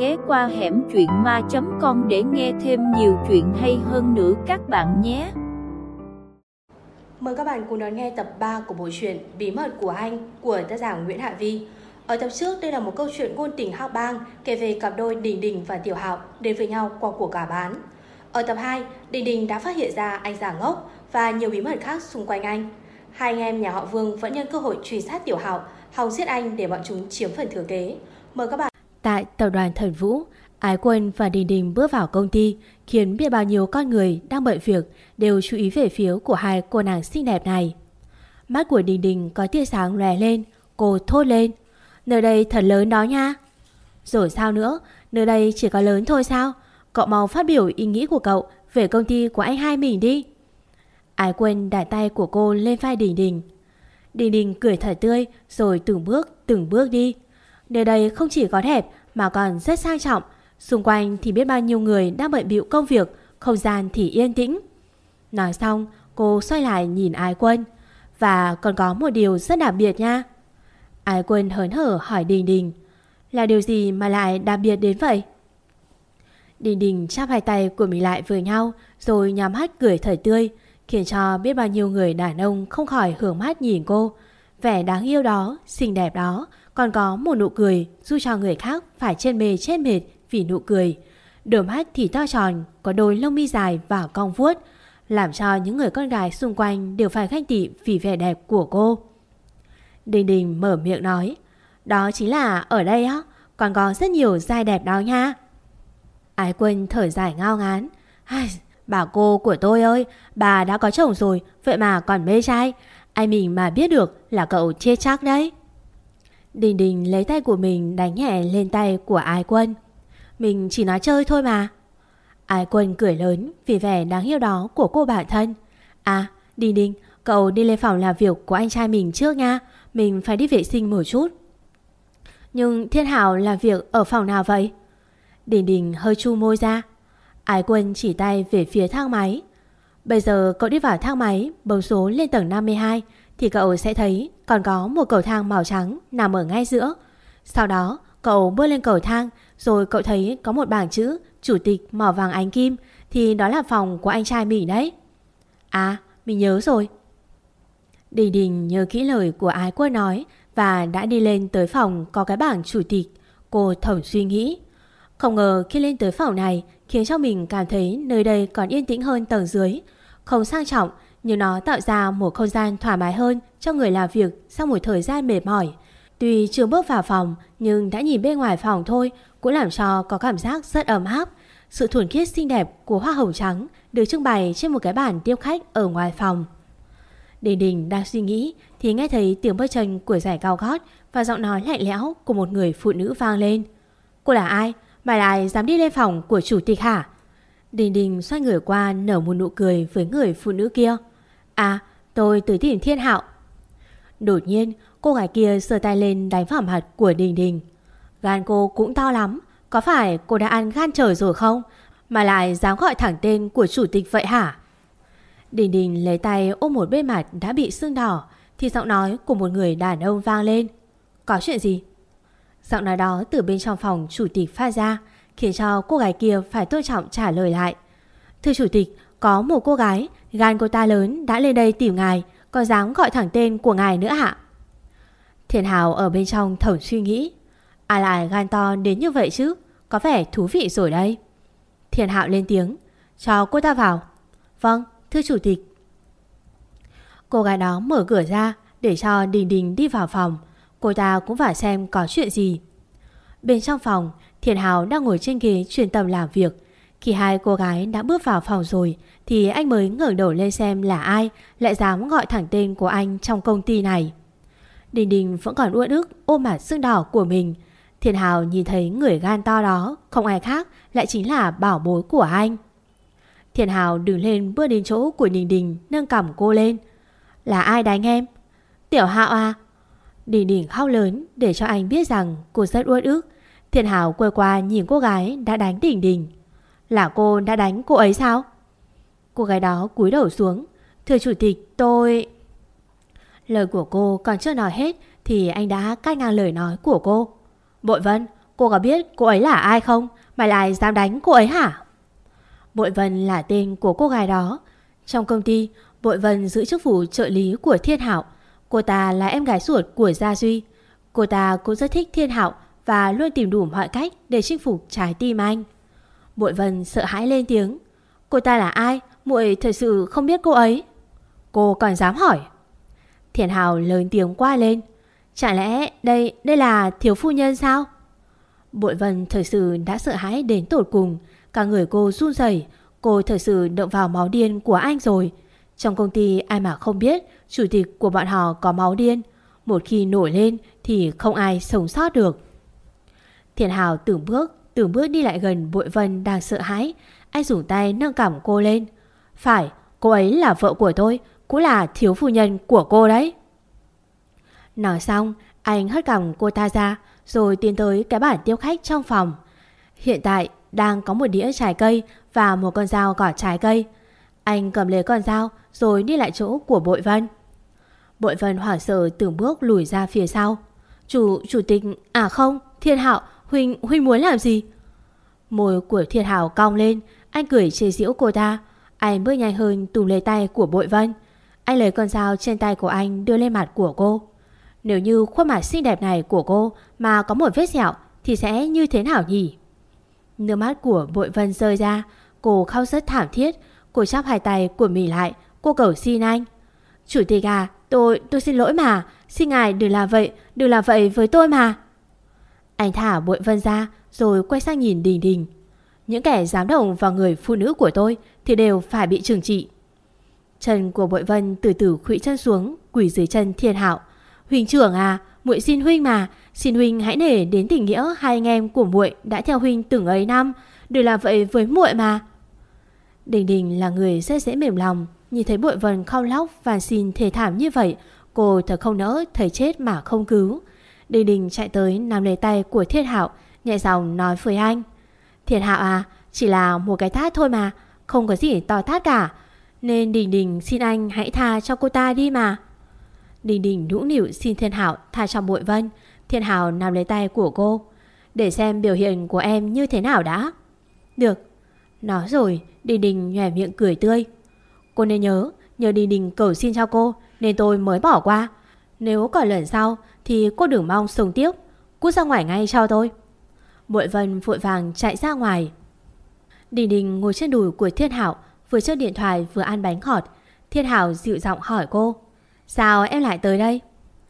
ghé qua hẻm truyện ma.com để nghe thêm nhiều chuyện hay hơn nữa các bạn nhé. Mời các bạn cùng đón nghe tập 3 của bộ truyện Bí mật của anh của tác giả Nguyễn Hạ Vi. Ở tập trước, đây là một câu chuyện ngôn tình hao bang kể về cặp đôi Đình Đình và Tiểu Hạo đến với nhau qua cuộc gả bán. Ở tập 2, Đình Đình đã phát hiện ra anh giả ngốc và nhiều bí mật khác xung quanh anh. Hai anh em nhà họ Vương vẫn nhân cơ hội truy sát Tiểu Hạo, hòng giết anh để bọn chúng chiếm phần thừa kế. Mời các bạn. Tại tập đoàn Thần Vũ, Ái Quân và Đình Đình bước vào công ty, khiến biết bao nhiêu con người đang bận việc đều chú ý về phía của hai cô nàng xinh đẹp này. Mắt của Đình Đình có tia sáng lóe lên, cô thốt lên: "Nơi đây thật lớn đó nha." "Rồi sao nữa, nơi đây chỉ có lớn thôi sao? Cậu mau phát biểu ý nghĩ của cậu về công ty của anh hai mình đi." Ái Quân đặt tay của cô lên vai Đình Đình. Đình Đình cười thật tươi rồi từng bước đi. Nơi đây không chỉ có đẹp mà còn rất sang trọng. Xung quanh thì biết bao nhiêu người đang bận bịu công việc, không gian thì yên tĩnh. Nói xong, cô xoay lại nhìn Ái Quân. "Và còn có một điều rất đặc biệt nha." Ái Quân hớn hở hỏi Đình Đình: "Là điều gì mà lại đặc biệt đến vậy?" Đình Đình chắp hai tay của mình lại với nhau rồi nhắm mắt cười thật tươi, khiến cho biết bao nhiêu người đàn ông không khỏi hướng mắt nhìn cô. Vẻ đáng yêu đó, xinh đẹp đó, còn có một nụ cười giúp cho người khác phải chết mệt vì nụ cười. Đôi mắt thì to tròn, có đôi lông mi dài và cong vuốt, làm cho những người con gái xung quanh đều phải ganh tị vì vẻ đẹp của cô. Đình Đình mở miệng nói: "Đó chính là ở đây á, còn có rất nhiều giai đẹp đó nha." Ái Quân thở dài ngao ngán: "Bà cô của tôi ơi, bà đã có chồng rồi, vậy mà còn mê trai. Anh mình mà biết được là cậu chết chắc đấy." Đình Đình lấy tay của mình đánh nhẹ lên tay của Ái Quân: "Mình chỉ nói chơi thôi mà." Ái Quân cười lớn vì vẻ đáng yêu đó của cô bạn thân. "À, Đình Đình, cậu đi lên phòng làm việc của anh trai mình trước nha, mình phải đi vệ sinh một chút." "Nhưng Thiên Hảo làm việc ở phòng nào vậy?" Đình Đình hơi chu môi ra. Ái Quân chỉ tay về phía thang máy: "Bây giờ cậu đi vào thang máy, bấm số lên tầng 52 thì cậu sẽ thấy còn có một cầu thang màu trắng nằm ở ngay giữa. Sau đó cậu bước lên cầu thang, rồi cậu thấy có một bảng chữ chủ tịch màu vàng ánh kim, thì đó là phòng của anh trai mình đấy." "À, mình nhớ rồi." Đình Đình nhớ kỹ lời của Ái Quân nói và đã đi lên tới phòng có cái bảng chủ tịch. Cô thầm suy nghĩ: không ngờ khi lên tới phòng này khiến cho mình cảm thấy nơi đây còn yên tĩnh hơn tầng dưới. Không sang trọng, nhưng nó tạo ra một không gian thoải mái hơn cho người làm việc sau một thời gian mệt mỏi. Tuy chưa bước vào phòng, nhưng đã nhìn bên ngoài phòng thôi cũng làm cho có cảm giác rất ấm áp. Sự thuần khiết xinh đẹp của hoa hồng trắng được trưng bày trên một cái bàn tiếp khách ở ngoài phòng. Đình Đình đang suy nghĩ thì nghe thấy tiếng bước chân của giày cao gót và giọng nói lạnh lẽo của một người phụ nữ vang lên: "Cô là ai? Mày lại dám đi lên phòng của chủ tịch hả?" Đình Đình xoay người qua nở một nụ cười với người phụ nữ kia: "À, tôi tới tìm Thiên Hạo." Đột nhiên cô gái kia giơ tay lên đánh vào mặt của Đình Đình. Gan cô cũng to lắm, có phải cô đã ăn gan trời rồi không, mà lại dám gọi thẳng tên của chủ tịch vậy hả? Đình Đình lấy tay ôm một bên mặt đã bị sưng đỏ thì giọng nói của một người đàn ông vang lên: "Có chuyện gì?" Giọng nói đó từ bên trong phòng chủ tịch phát ra, khiến cho cô gái kia phải tôn trọng trả lời lại: "Thưa chủ tịch, có một cô gái, gan cô ta lớn đã lên đây tìm ngài, còn dám gọi thẳng tên của ngài nữa hả?" Thiên Hào ở bên trong thầm suy nghĩ: ai lại gan to đến như vậy chứ, có vẻ thú vị rồi đây. Thiên Hạo lên tiếng: "Cho cô ta vào." "Vâng, thưa chủ tịch." Cô gái đó mở cửa ra để cho Đình Đình đi vào phòng. Cô ta cũng phải xem có chuyện gì. Bên trong phòng, Thiên Hào đang ngồi trên ghế chuyên tâm làm việc. Khi hai cô gái đã bước vào phòng rồi thì anh mới ngẩng đầu lên xem là ai lại dám gọi thẳng tên của anh trong công ty này. Đình Đình vẫn còn uất ức ôm mặt sưng đỏ của mình. Thiên Hào nhìn thấy người gan to đó không ai khác lại chính là bảo bối của anh. Thiên Hào đứng lên bước đến chỗ của Đình Đình, nâng cằm cô lên: "Là ai đánh em?" "Tiểu Hạo à?" Đình Đình khóc lớn để cho anh biết rằng cô rất uất ức. Thiên Hào quay qua nhìn cô gái đã đánh Đình Đình: "Là cô đã đánh cô ấy sao?" Cô gái đó cúi đầu xuống: "Thưa chủ tịch, tôi..." Lời của cô còn chưa nói hết thì anh đã cắt ngang lời nói của cô: "Bội Vân, Cô có biết cô ấy là ai không mà lại dám đánh cô ấy hả? Bội Vân là tên của cô gái đó. Trong công ty, Bội Vân giữ chức vụ trợ lý của Thiên Hạo. Cô ta là em gái ruột của Gia Duy. Cô ta cũng rất thích Thiên Hạo và luôn tìm đủ mọi cách để chinh phục trái tim anh. Bội Vân sợ hãi lên tiếng. Cô ta là ai? Muội thật sự không biết cô ấy. Cô còn dám hỏi? Thiên Hạo lớn tiếng quát lên. Chẳng lẽ đây là thiếu phu nhân sao? Bội Vân thật sự đã sợ hãi đến tột cùng. Cả người cô run rẩy. Cô thật sự động vào máu điên của anh rồi. Trong công ty ai mà không biết chủ tịch của bọn họ có máu điên. Một khi nổi lên thì không ai sống sót được. Thiên Hạo từng bước đi lại gần Bội Vân đang sợ hãi. Anh dùng tay nâng cằm cô lên. Phải, cô ấy là vợ của tôi, cũng là thiếu phu nhân của cô đấy. Nói xong, anh hất cằm cô ta ra, rồi tiến tới cái bàn tiếp khách trong phòng. Hiện tại đang có một đĩa trái cây và một con dao gọt trái cây. Anh cầm lấy con dao rồi đi lại chỗ của Bội Vân. Bội Vân hoảng sợ từng bước lùi ra phía sau. Chủ tịch, à không, Thiên Hạo, huynh muốn làm gì? Môi của Thiên Hạo cong lên, anh cười chế giễu cô ta. Anh bước nhanh hơn túm lấy tay của Bội Vân. Anh lấy con dao trên tay của anh đưa lên mặt của cô. Nếu như khuôn mặt xinh đẹp này của cô mà có một vết sẹo thì sẽ như thế nào nhỉ? Nước mắt của Bội Vân rơi ra. Cô khóc rất thảm thiết. Cô chắp hai tay của mình lại. Cô cầu xin anh. Chủ tịch à, tôi xin lỗi mà. Xin ngài đừng làm vậy với tôi mà. Anh thả Bội Vân ra rồi quay sang nhìn Đình Đình. Những kẻ dám động vào người phụ nữ của tôi thì đều phải bị trừng trị. Chân của Bội Vân từ từ khuỵu chân xuống, quỳ dưới chân Thiên Hạo. Huynh trưởng à, muội xin huynh mà, xin huynh hãy nể đến tình nghĩa hai anh em của muội đã theo huynh từng ấy năm, đừng làm vậy với muội mà. Đình Đình là người rất dễ mềm lòng, nhìn thấy Bội Vân khóc lóc van xin thề thảm như vậy, cô thật không nỡ thấy chết mà không cứu. Đình Đình chạy tới nắm lấy tay của Thiên Hạo, nhẹ giọng nói với anh. Thiên Hạo à, chỉ là một cái tát thôi mà, không có gì to tát cả, nên Đình Đình xin anh hãy tha cho cô ta đi mà. Đình Đình nũng nịu xin Thiên Hạo tha cho Bội Vân. Thiên Hạo nắm lấy tay của cô. Để xem biểu hiện của em như thế nào đã. Được. Nói rồi Đình Đình nhoẻn miệng cười tươi. Cô nên nhớ Đình Đình cầu xin cho cô nên tôi mới bỏ qua. Nếu còn lần sau thì cô đừng mong sống tiếp. Cút ra ngoài ngay cho tôi. Bội Vân vội vàng chạy ra ngoài. Đình Đình ngồi trên đùi của Thiên Hạo, vừa chơi điện thoại vừa ăn bánh ngọt. Thiên Hạo dịu giọng hỏi cô. Sao em lại tới đây?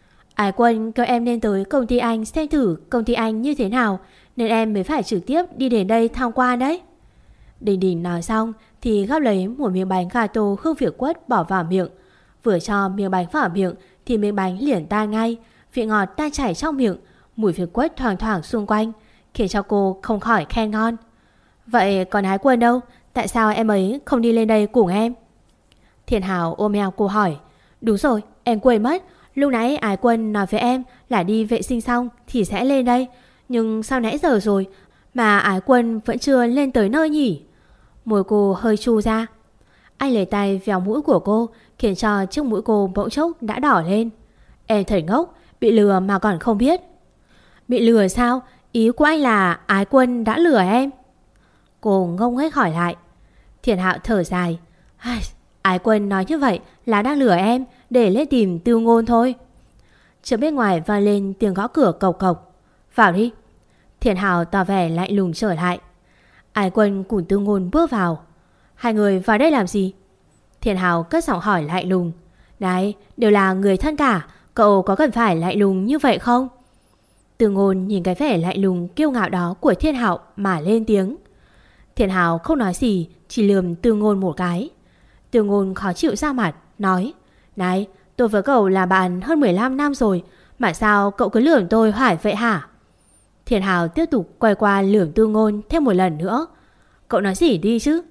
Ái Quân kêu em nên tới công ty anh xem thử công ty anh như thế nào, nên em mới phải trực tiếp đi đến đây tham quan đấy. Đình Đình nói xong thì gắp lấy một miếng bánh gato hương Việt Quất bỏ vào miệng. Vừa cho miếng bánh vào miệng thì miếng bánh liền tan ngay, vị ngọt tan chảy trong miệng, mùi Việt Quất thoang thoảng xung quanh, khiến cho cô không khỏi khen ngon. Vậy còn Ái Quân đâu? Tại sao em ấy không đi lên đây cùng em? Thiên Hào ôm eo cô hỏi. Đúng rồi, em quên mất. Lúc nãy Ái Quân nói với em là đi vệ sinh xong thì sẽ lên đây. Nhưng sao nãy giờ rồi mà Ái Quân vẫn chưa lên tới nơi nhỉ? Môi cô hơi chu ra. Anh lấy tay véo mũi của cô, khiến cho chiếc mũi cô bỗng chốc đã đỏ lên. Em thật ngốc, bị lừa mà còn không biết. Bị lừa sao? Ý của anh là Ái Quân đã lừa em? Cô ngông nghếch hỏi lại. Thiên Hạo thở dài. Ái Quân nói như vậy là đang lừa em để lên tìm Tư Ngôn thôi. Trước bên ngoài vang lên tiếng gõ cửa cộc cộc. Vào đi. Thiên Hạo tỏ vẻ lạnh lùng trở lại. Ái Quân cùng Tư Ngôn bước vào. Hai người vào đây làm gì? Thiên Hạo cất giọng hỏi lạnh lùng. Đấy, đều là người thân cả, cậu có cần phải lạnh lùng như vậy không? Tư Ngôn nhìn cái vẻ lạnh lùng kiêu ngạo đó của Thiên Hạo mà lên tiếng. Thiên Hạo không nói gì, chỉ lườm Tư Ngôn một cái. Tư Ngôn khó chịu ra mặt, nói. Này, tôi với cậu là bạn hơn 15 năm rồi, mà sao cậu cứ lườm tôi hoài vậy hả? Thiên Hạo tiếp tục quay qua lườm Tư Ngôn thêm một lần nữa. Cậu nói gì đi chứ?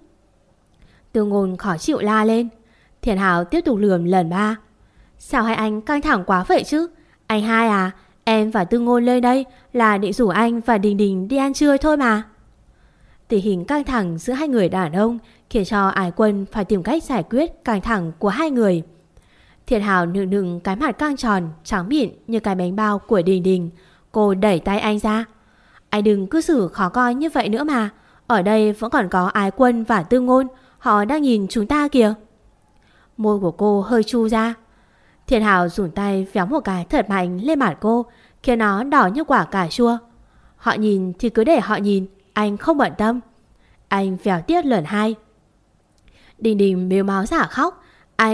Tư Ngôn khó chịu la lên. Thiên Hạo tiếp tục lườm lần 3. Sao hai anh căng thẳng quá vậy chứ? Anh hai à, em và Tư Ngôn lên đây là định rủ anh và Đình Đình đi ăn trưa thôi mà. Tình hình căng thẳng giữa hai người đàn ông khiến cho Ái Quân phải tìm cách giải quyết căng thẳng của hai người. Thiên Hạo nựng cái mặt căng tròn trắng mịn như cái bánh bao của Đình Đình. Cô đẩy tay anh ra. Anh đừng cư xử khó coi như vậy nữa mà. Ở đây vẫn còn có Ái Quân và Tư Ngôn, họ đang nhìn chúng ta kìa. Môi của cô hơi chu ra. Thiên Hào dùng tay véo một cái thật mạnh lên mặt cô, khiến nó đỏ như quả cà chua. Họ nhìn thì cứ để họ nhìn, anh không bận tâm. Anh véo tiếp lần 2. Đình Đình mếu máo giả khóc.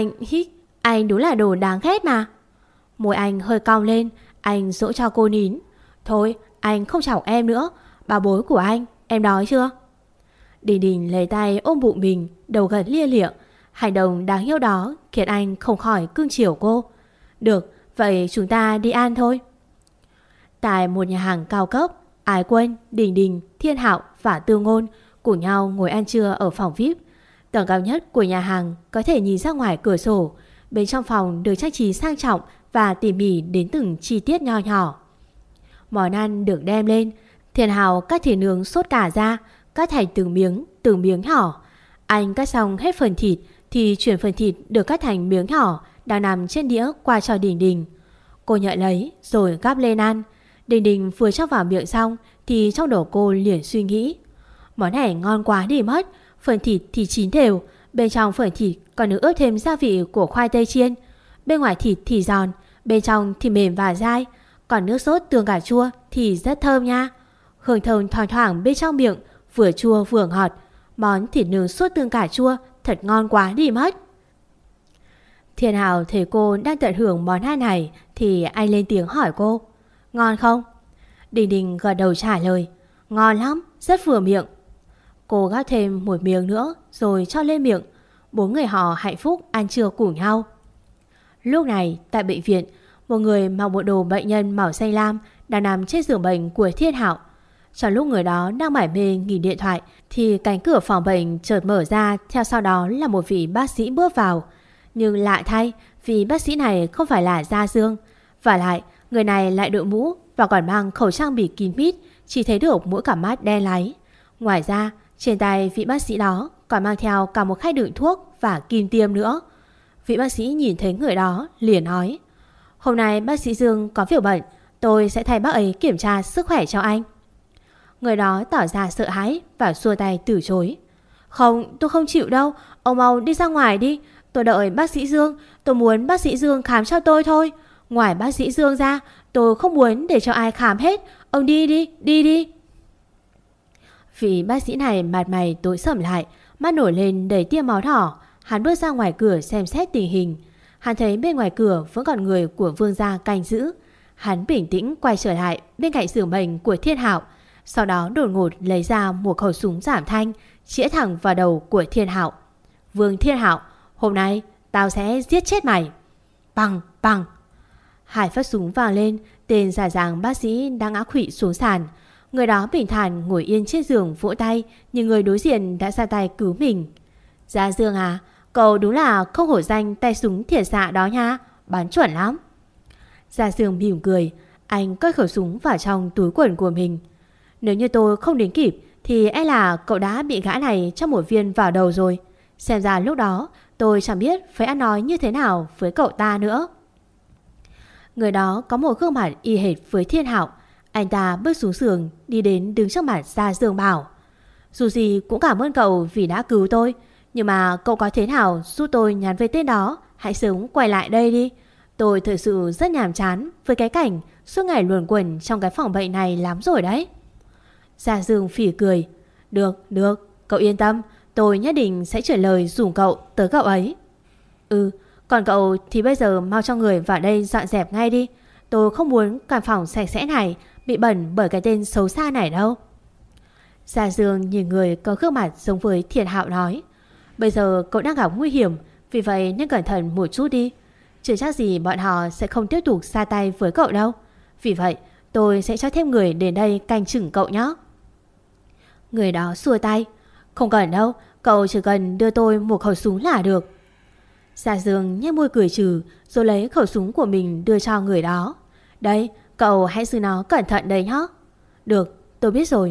Anh đúng là đồ đáng ghét mà. Môi anh hơi cong lên, anh dỗ cho cô nín. Thôi, anh không chọc em nữa. Bảo bối của anh, em đói chưa? Đình Đình lấy tay ôm bụng mình, đầu gần lia lịa. Hành động đáng yêu đó khiến anh không khỏi cưng chiều cô. Được, vậy chúng ta đi ăn thôi. Tại một nhà hàng cao cấp, Ái Quân, Đình Đình, Thiên Hạo và Tư Ngôn cùng nhau ngồi ăn trưa ở phòng VIP. Tầng cao nhất của nhà hàng có thể nhìn ra ngoài cửa sổ. Bên trong phòng được trang trí sang trọng và tỉ mỉ đến từng chi tiết nho nhỏ. Món ăn được đem lên. Thiên Hạo cắt thịt nướng sốt cả ra, cắt thành từng miếng nhỏ. Anh cắt xong hết phần thịt thì chuyển phần thịt được cắt thành miếng nhỏ đang nằm trên đĩa qua cho Đình Đình. Cô nhận lấy rồi gắp lên ăn. Đình Đình vừa cho vào miệng xong thì trong đầu cô liền suy nghĩ. Món này ngon quá đi mất. Phần thịt thì chín đều, bên trong phần thịt còn được ướp thêm gia vị của khoai tây chiên. Bên ngoài thịt thì giòn, bên trong thì mềm và dai. Còn nước sốt tương cà chua thì rất thơm nha. Hương thơm thoang thoảng bên trong miệng, vừa chua vừa ngọt. Món thịt nướng sốt tương cà chua thật ngon quá đi mất. Thiên Hào thấy cô đang tận hưởng món ăn này thì anh lên tiếng hỏi cô. Ngon không? Đình Đình gật đầu trả lời. Ngon lắm, rất vừa miệng. Cô gắp thêm một miếng nữa rồi cho lên miệng. 4 người họ hạnh phúc ăn trưa cùng nhau. Lúc này tại bệnh viện, một người mặc bộ đồ bệnh nhân màu xanh lam đang nằm trên giường bệnh của Thiên Hạo. Trong lúc người đó đang mải mê nhìn điện thoại thì cánh cửa phòng bệnh chợt mở ra, theo sau đó là một vị bác sĩ bước vào. Nhưng lạ thay, vì bác sĩ này không phải là Gia Dương. Và lại, người này lại đội mũ và còn mang khẩu trang bịt kín mít, chỉ thấy được mỗi cặp mắt đen láy. Ngoài ra, trên tay vị bác sĩ đó còn mang theo cả một khay đựng thuốc và kim tiêm nữa. Vị bác sĩ nhìn thấy người đó liền nói. Hôm nay bác sĩ Dương có việc bận, tôi sẽ thay bác ấy kiểm tra sức khỏe cho anh. Người đó tỏ ra sợ hãi và xua tay từ chối. Không, tôi không chịu đâu, ông mau đi ra ngoài đi. Tôi đợi bác sĩ Dương, tôi muốn bác sĩ Dương khám cho tôi thôi. Ngoài bác sĩ Dương ra, tôi không muốn để cho ai khám hết. Ông đi đi, đi đi. Vị bác sĩ này mặt mày tối sầm lại, mắt nổi lên đầy tia máu đỏ. Hắn bước ra ngoài cửa xem xét tình hình. Hắn thấy bên ngoài cửa vẫn còn người của Vương gia canh giữ. Hắn bình tĩnh quay trở lại bên cạnh giường bệnh của Thiên Hạo. Sau đó đột ngột lấy ra một khẩu súng giảm thanh, chĩa thẳng vào đầu của Thiên Hạo. Vương Thiên Hạo, hôm nay tao sẽ giết chết mày. Bằng, bằng. 2 phát súng vang lên, tên giả dáng bác sĩ đang ngã khuỵu xuống sàn. Người đó bình thản ngồi yên trên giường vỗ tay, nhưng người đối diện đã ra tay cứu mình. Gia Dương à, cậu đúng là không hổ danh tay súng thiệt xạ đó nha, bắn chuẩn lắm. Gia Dương mỉm cười, anh cất khẩu súng vào trong túi quần của mình. Nếu như tôi không đến kịp thì e là cậu đã bị gã này cho một viên vào đầu rồi. Xem ra lúc đó tôi chẳng biết phải ăn nói như thế nào với cậu ta nữa. Người đó có một gương mặt y hệt với Thiên Hạo. Anh ta bước xuống giường, đi đến đứng trước mặt Gia Dương bảo. Dù gì cũng cảm ơn cậu vì đã cứu tôi, nhưng mà cậu có thế nào giúp tôi nhắn với tên đó, hãy sớm quay lại đây đi. Tôi thực sự rất nhàm chán với cái cảnh suốt ngày luẩn quẩn trong cái phòng bệnh này lắm rồi đấy. Gia Dương phỉ cười. Được, được, cậu yên tâm, tôi nhất định sẽ chuyển lời rủ cậu tới cậu ấy. Còn cậu thì bây giờ mau cho người vào đây dọn dẹp ngay đi. Tôi không muốn căn phòng sạch sẽ này bị bẩn bởi cái tên xấu xa này đâu. Gia Dương nhìn người có gương mặt giống với Thiên Hạo nói. Bây giờ cậu đang gặp nguy hiểm, vì vậy nên cẩn thận một chút đi. Chưa chắc gì bọn họ sẽ không tiếp tục ra tay với cậu đâu. Vì vậy tôi sẽ cho thêm người đến đây canh chừng cậu nhé. Người đó xua tay. Không cần đâu, cậu chỉ cần đưa tôi một khẩu súng là được. Gia Dương nhếch môi cười trừ, rồi lấy khẩu súng của mình đưa cho người đó. Đây, cậu hãy giữ nó cẩn thận đấy nhé. Được, tôi biết rồi.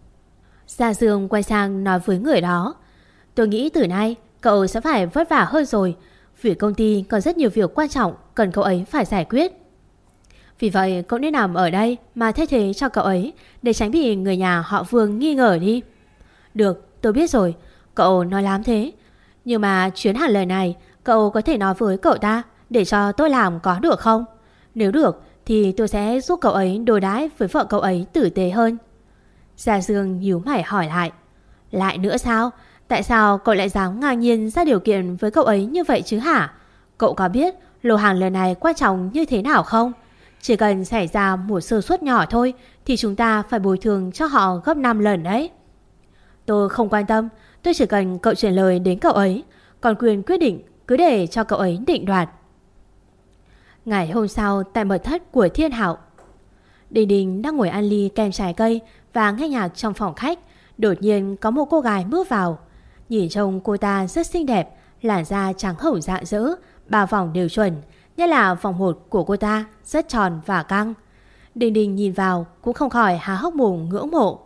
Gia Dương quay sang nói với người đó. Tôi nghĩ từ nay cậu sẽ phải vất vả hơn rồi, vì công ty còn rất nhiều việc quan trọng cần cậu ấy phải giải quyết. Vì vậy cậu nên nằm ở đây mà thay thế cho cậu ấy, để tránh bị người nhà họ Vương nghi ngờ đi. Được, tôi biết rồi. Cậu nói lắm thế. Nhưng mà chuyến hẳn lời này cậu có thể nói với cậu ta để cho tôi làm có được không? Nếu được thì tôi sẽ giúp cậu ấy đối đãi với vợ cậu ấy tử tế hơn. Gia Dương nhíu mày hỏi lại. Lại nữa sao? Tại sao cậu lại dám ngang nhiên ra điều kiện với cậu ấy như vậy chứ hả? Cậu có biết lô hàng lần này quan trọng như thế nào không? Chỉ cần xảy ra một sơ suất nhỏ thôi thì chúng ta phải bồi thường cho họ gấp 5 lần đấy. Tôi không quan tâm, tôi chỉ cần cậu chuyển lời đến cậu ấy, còn quyền quyết định cứ để cho cậu ấy định đoạt. Ngày hôm sau, tại mật thất của Thiên Hạo, Đình Đình đang ngồi ăn ly kem trái cây và nghe nhạc trong phòng khách. Đột nhiên có một cô gái bước vào. Nhìn trông cô ta rất xinh đẹp, làn da trắng hồng rạng rỡ, 3 vòng đều chuẩn, nhất là vòng 1 của cô ta rất tròn và căng. Đình Đình nhìn vào cũng không khỏi há hốc mồm ngưỡng mộ.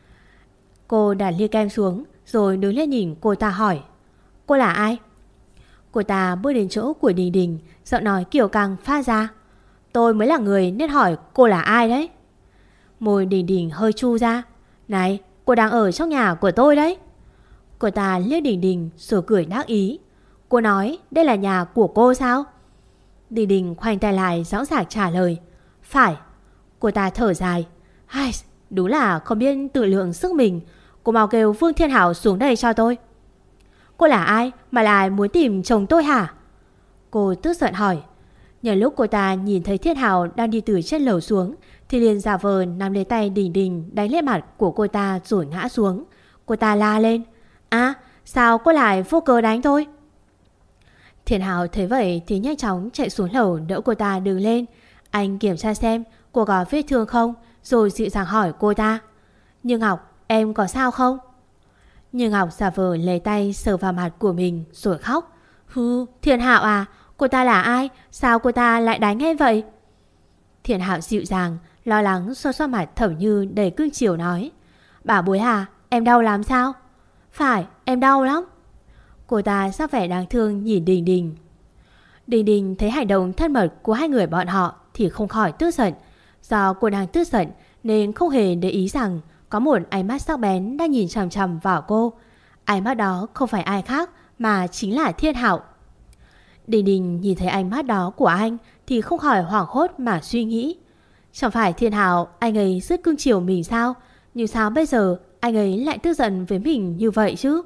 Cô đặt ly kem xuống rồi đứng lên nhìn cô ta hỏi: Cô là ai? Cô ta bước đến chỗ của Đình Đình, giọng nói kiều căng phát ra: Tôi mới là người nên hỏi cô là ai đấy. Môi Đình Đình hơi chu ra: Này, cô đang ở trong nhà của tôi đấy. Cô ta liếc Đình Đình rồi cười đắc ý: Cô nói đây là nhà của cô sao? Đình Đình khoanh tay lại rõ ràng trả lời: Phải. Cô ta thở dài: Ai, đúng là không biết tự lượng sức mình. Cô mau kêu Vương Thiên Hảo xuống đây cho tôi. Cô là ai mà lại muốn tìm chồng tôi hả? Cô tức giận hỏi. Nhờ lúc cô ta nhìn thấy Thiên Hảo đang đi từ trên lầu xuống thì liền giả vờ nắm lấy tay Đình Đình đánh lên mặt của cô ta rồi ngã xuống. Cô ta la lên: À, sao cô lại vô cớ đánh tôi? Thiên Hảo thấy vậy thì nhanh chóng chạy xuống lầu đỡ cô ta đứng lên. Anh kiểm tra xem cô có vết thương không, rồi dịu dàng hỏi cô ta: Như Ngọc, em có sao không? Như Ngọc giả vờ lấy tay sờ vào mặt của mình rồi khóc: Hừ, Thiên Hạo à, cô ta là ai? Sao cô ta lại đánh em vậy? Thiên Hạo dịu dàng, lo lắng xoa xoa mặt Thẩm Như đầy cưng chiều nói: Bảo bối à, em đau lắm sao? Phải, em đau lắm. Cô ta sắc vẻ đáng thương nhìn Đình Đình. Đình Đình thấy hành động thân mật của hai người bọn họ thì không khỏi tức giận. Do cô đang tức giận nên không hề để ý rằng có một ánh mắt sắc bén đang nhìn chằm chằm vào cô. Ánh mắt đó không phải ai khác mà chính là Thiên Hạo. Đình Đình nhìn thấy ánh mắt đó của anh thì không khỏi hoảng hốt mà suy nghĩ: Chẳng phải Thiên Hạo anh ấy rất cưng chiều mình sao? Nhưng sao bây giờ anh ấy lại tức giận với mình như vậy chứ?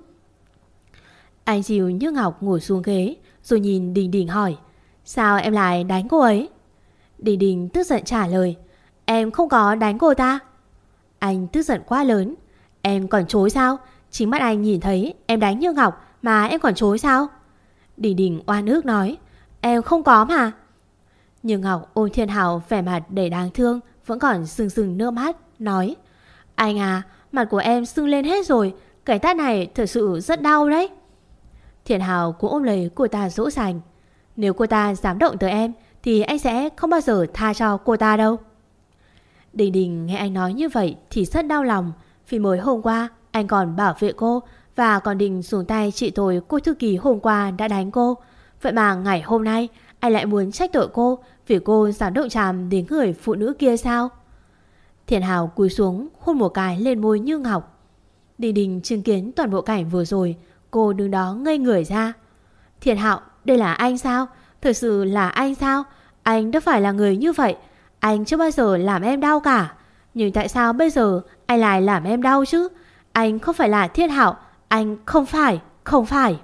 Anh dìu Như Ngọc ngồi xuống ghế rồi nhìn Đình Đình hỏi: Sao em lại đánh cô ấy? Đình Đình tức giận trả lời: Em không có đánh cô ta. Anh tức giận quá lớn: Em còn chối sao? Chính mắt anh nhìn thấy em đánh Như Ngọc mà em còn chối sao? Đình Đình oan ức nói: Em không có mà. Như Ngọc ôm Thiên Hảo vẻ mặt đầy đáng thương, vẫn còn sưng sưng nước mắt, nói: Anh à, mặt của em sưng lên hết rồi, cái tát này thật sự rất đau đấy. Thiên Hảo cũng ôm lấy cô ta dỗ dành: Nếu cô ta dám động tới em thì anh sẽ không bao giờ tha cho cô ta đâu. Đình Đình nghe anh nói như vậy thì rất đau lòng, vì mới hôm qua anh còn bảo vệ cô và còn định xuống tay trị tội cô thư ký hôm qua đã đánh cô. Vậy mà ngày hôm nay anh lại muốn trách tội cô vì cô dám động chạm đến người phụ nữ kia sao? Thiên Hảo cúi xuống hôn một cái lên môi Như Ngọc. Đình Đình chứng kiến toàn bộ cảnh vừa rồi, cô đứng đó ngây người ra. Thiên Hảo, đây là anh sao? Thật sự là anh sao? Anh đã phải là người như vậy. Anh chưa bao giờ làm em đau cả. Nhưng tại sao bây giờ anh lại làm em đau chứ? Anh không phải là Thiên Hảo. Anh không phải.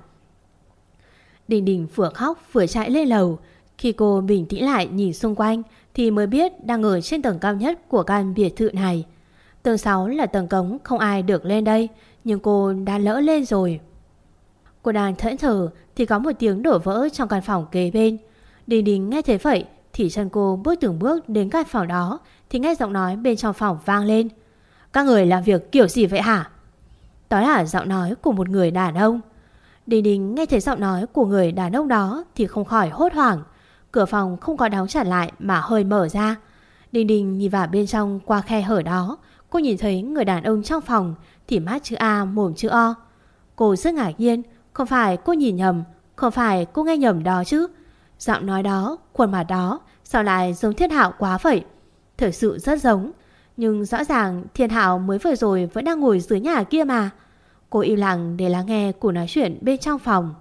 Đình Đình vừa khóc vừa chạy lên lầu. Khi cô bình tĩnh lại nhìn xung quanh thì mới biết đang ở trên tầng cao nhất của căn biệt thự này. Tầng 6 là tầng cống không ai được lên đây, nhưng cô đã lỡ lên rồi. Cô đang thẫn thờ thì có một tiếng đổ vỡ trong căn phòng kế bên. Đình Đình nghe thấy vậy thì chân cô bước từng bước đến căn phòng đó thì nghe giọng nói bên trong phòng vang lên: Các người làm việc kiểu gì vậy hả? Đó là giọng nói của một người đàn ông. Đình Đình nghe thấy giọng nói của người đàn ông đó thì không khỏi hốt hoảng. Cửa phòng không có đóng chặt lại mà hơi mở ra. Đình Đình nhìn vào bên trong qua khe hở đó. Cô nhìn thấy người đàn ông trong phòng thì mắt chữ A mồm chữ O. Cô rất ngạc nhiên. Không phải cô nhìn nhầm, không phải cô nghe nhầm đó chứ? Giọng nói đó, khuôn mặt đó Sao lại giống Thiên Hạo quá vậy? Thật sự rất giống. Nhưng rõ ràng Thiên Hạo mới vừa rồi vẫn đang ngồi dưới nhà kia mà. Cô im lặng để lắng nghe cuộc nói chuyện bên trong phòng.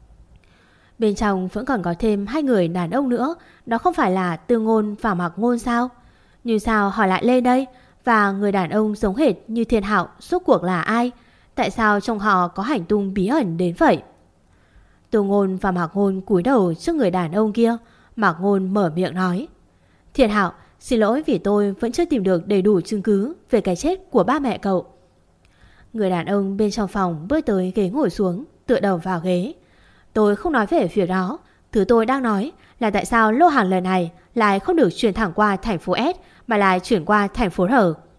Bên trong vẫn còn có thêm 2 người đàn ông nữa. Đó không phải là Tư Ngôn và Mạc Ngôn sao? Nhưng sao họ lại lên đây? Và người đàn ông giống hệt như Thiên Hạo rốt cuộc là ai? Tại sao trong họ có hành tung bí ẩn đến vậy? Tư Ngôn và Mạc Ngôn cúi đầu trước người đàn ông kia. Mạc Ngôn mở miệng nói: Thiên Hạo, xin lỗi vì tôi vẫn chưa tìm được đầy đủ chứng cứ về cái chết của ba mẹ cậu. Người đàn ông bên trong phòng bước tới ghế ngồi xuống, tựa đầu vào ghế. Tôi không nói về việc đó. Thứ tôi đang nói là tại sao lô hàng lần này lại không được chuyển thẳng qua thành phố S mà lại chuyển qua thành phố R.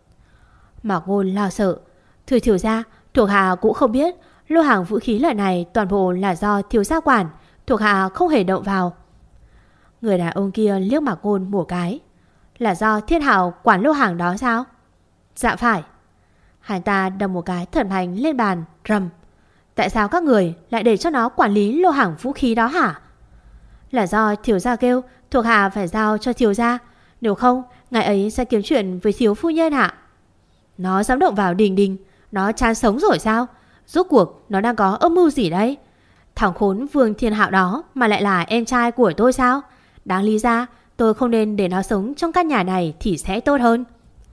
Mạc Ngôn lo sợ: Thưa thiếu gia, thuộc hạ cũng không biết. Lô hàng vũ khí lần này toàn bộ là do thiếu gia quản, thuộc hạ không hề động vào. Người đàn ông kia liếc Mạc Ngôn một cái: Là do Thiên Hạo quản lô hàng đó sao? Dạ phải. Hắn ta đâm một cái thật mạnh lên bàn, rầm: Tại sao các người lại để cho nó quản lý lô hàng vũ khí đó hả? Là do thiếu gia kêu, thuộc hạ phải giao cho thiếu gia. Nếu không, ngài ấy sẽ kiếm chuyện với thiếu phu nhân ạ. Nó dám động vào Đình Đình, nó chán sống rồi sao? Rốt cuộc nó đang có âm mưu gì đây? Thằng khốn Vương Thiên Hạo đó mà lại là em trai của tôi sao? Đáng lý ra tôi không nên để nó sống trong căn nhà này thì sẽ tốt hơn.